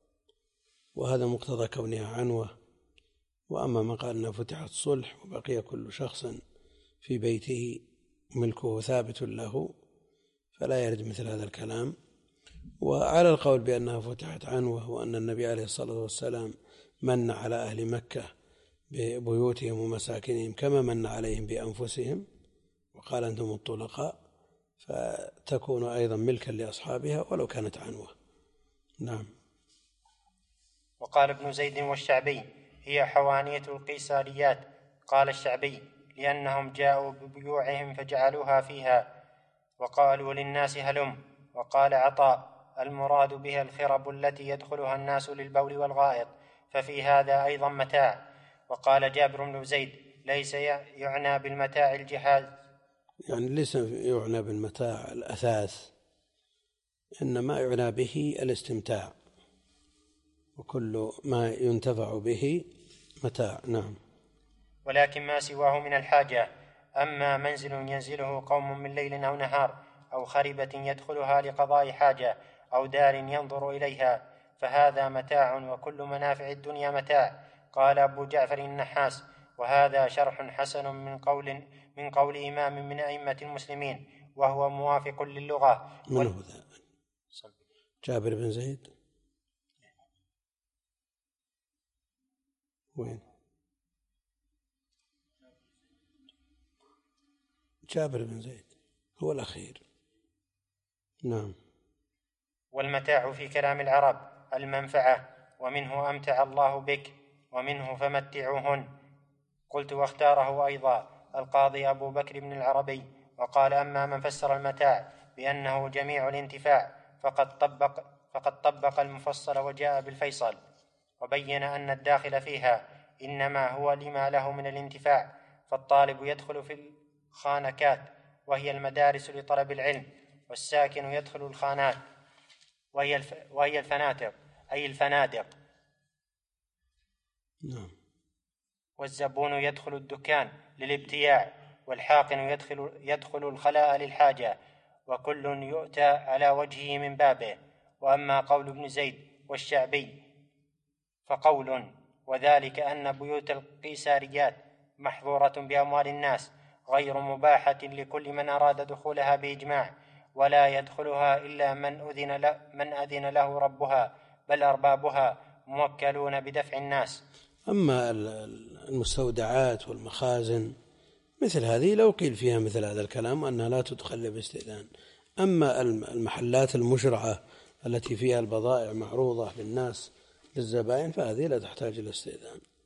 وهذا مقتضى كونها عنوة. وأما من قال أنها فتحت صلح وبقي كل شخص في بيته ملكه ثابت له فلا يرد مثل هذا الكلام. وعلى القول بأنها فتحت عنوة وأن النبي عليه الصلاة والسلام من على أهل مكة ببيوتهم ومساكنهم كما من عليهم بأنفسهم وقال أنتم الطلقاء، فتكون أيضا ملكا لأصحابها ولو كانت عنوة. نعم. وقال ابن زيد والشعبي: هي حوانية القيصريات. قال الشعبي: لأنهم جاءوا ببيوعهم فجعلوها فيها وقالوا للناس هلم. وقال عطاء: المراد بها الخرب التي يدخلها الناس للبول والغائط، ففي هذا أيضا متاع. وقال جابر بن زيد: ليس يعنى بالمتاع الجهاز، يعني ليس يعنى بالمتاع الأثاث، إنما يعنى به الاستمتاع، وكل ما ينتفع به متاع. نعم. ولكن ما سواه من الحاجة. أما منزل ينزله قوم من ليل أو نهار، أو خربة يدخلها لقضاء حاجة، أو دار ينظر إليها، فهذا متاع، وكل منافع الدنيا متاع. قال أبو جعفر النحاس: وهذا شرح حسن من قول من قول إمام من أئمة المسلمين، وهو موافق للغة. من هو ذا؟ جابر بن زيد؟ وين جابر بن زيد؟ هو الأخير. نعم. والمتاع في كلام العرب المنفعة، ومنه أمتع الله بك، ومنه فمتعوهن. قلت واختاره أيضا القاضي أبو بكر بن العربي، وقال أما من فسر المتاع بأنه جميع الانتفاع فقد طبق, فقد طبق المفصل وجاء بالفيصل، وبين أن الداخل فيها إنما هو لما له من الانتفاع. فالطالب يدخل في الخانكات وهي المدارس لطلب العلم، والساكن يدخل الخانات وهي, الف... وهي الفنادق أي الفنادق. نعم. والزبون يدخل الدكان للابتياع، والحاقن يدخل, يدخل الخلاء للحاجة، وكل يؤتى على وجهه من بابه. وأما قول ابن زيد والشعبي فقول، وذلك أن بيوت القيساريات محظورة بأموال الناس غير مباحة لكل من أراد دخولها بإجماع، ولا يدخلها إلا من أذن له, من أذن له ربها، بل أربابها موكلون بدفع الناس. أما المستودعات والمخازن مثل هذه لو قيل فيها مثل هذا الكلام أنها لا تدخل باستئذان. أما المحلات المشرعة التي فيها البضائع معروضة للناس للزبائن فهذه لا تحتاج إلى استئذان.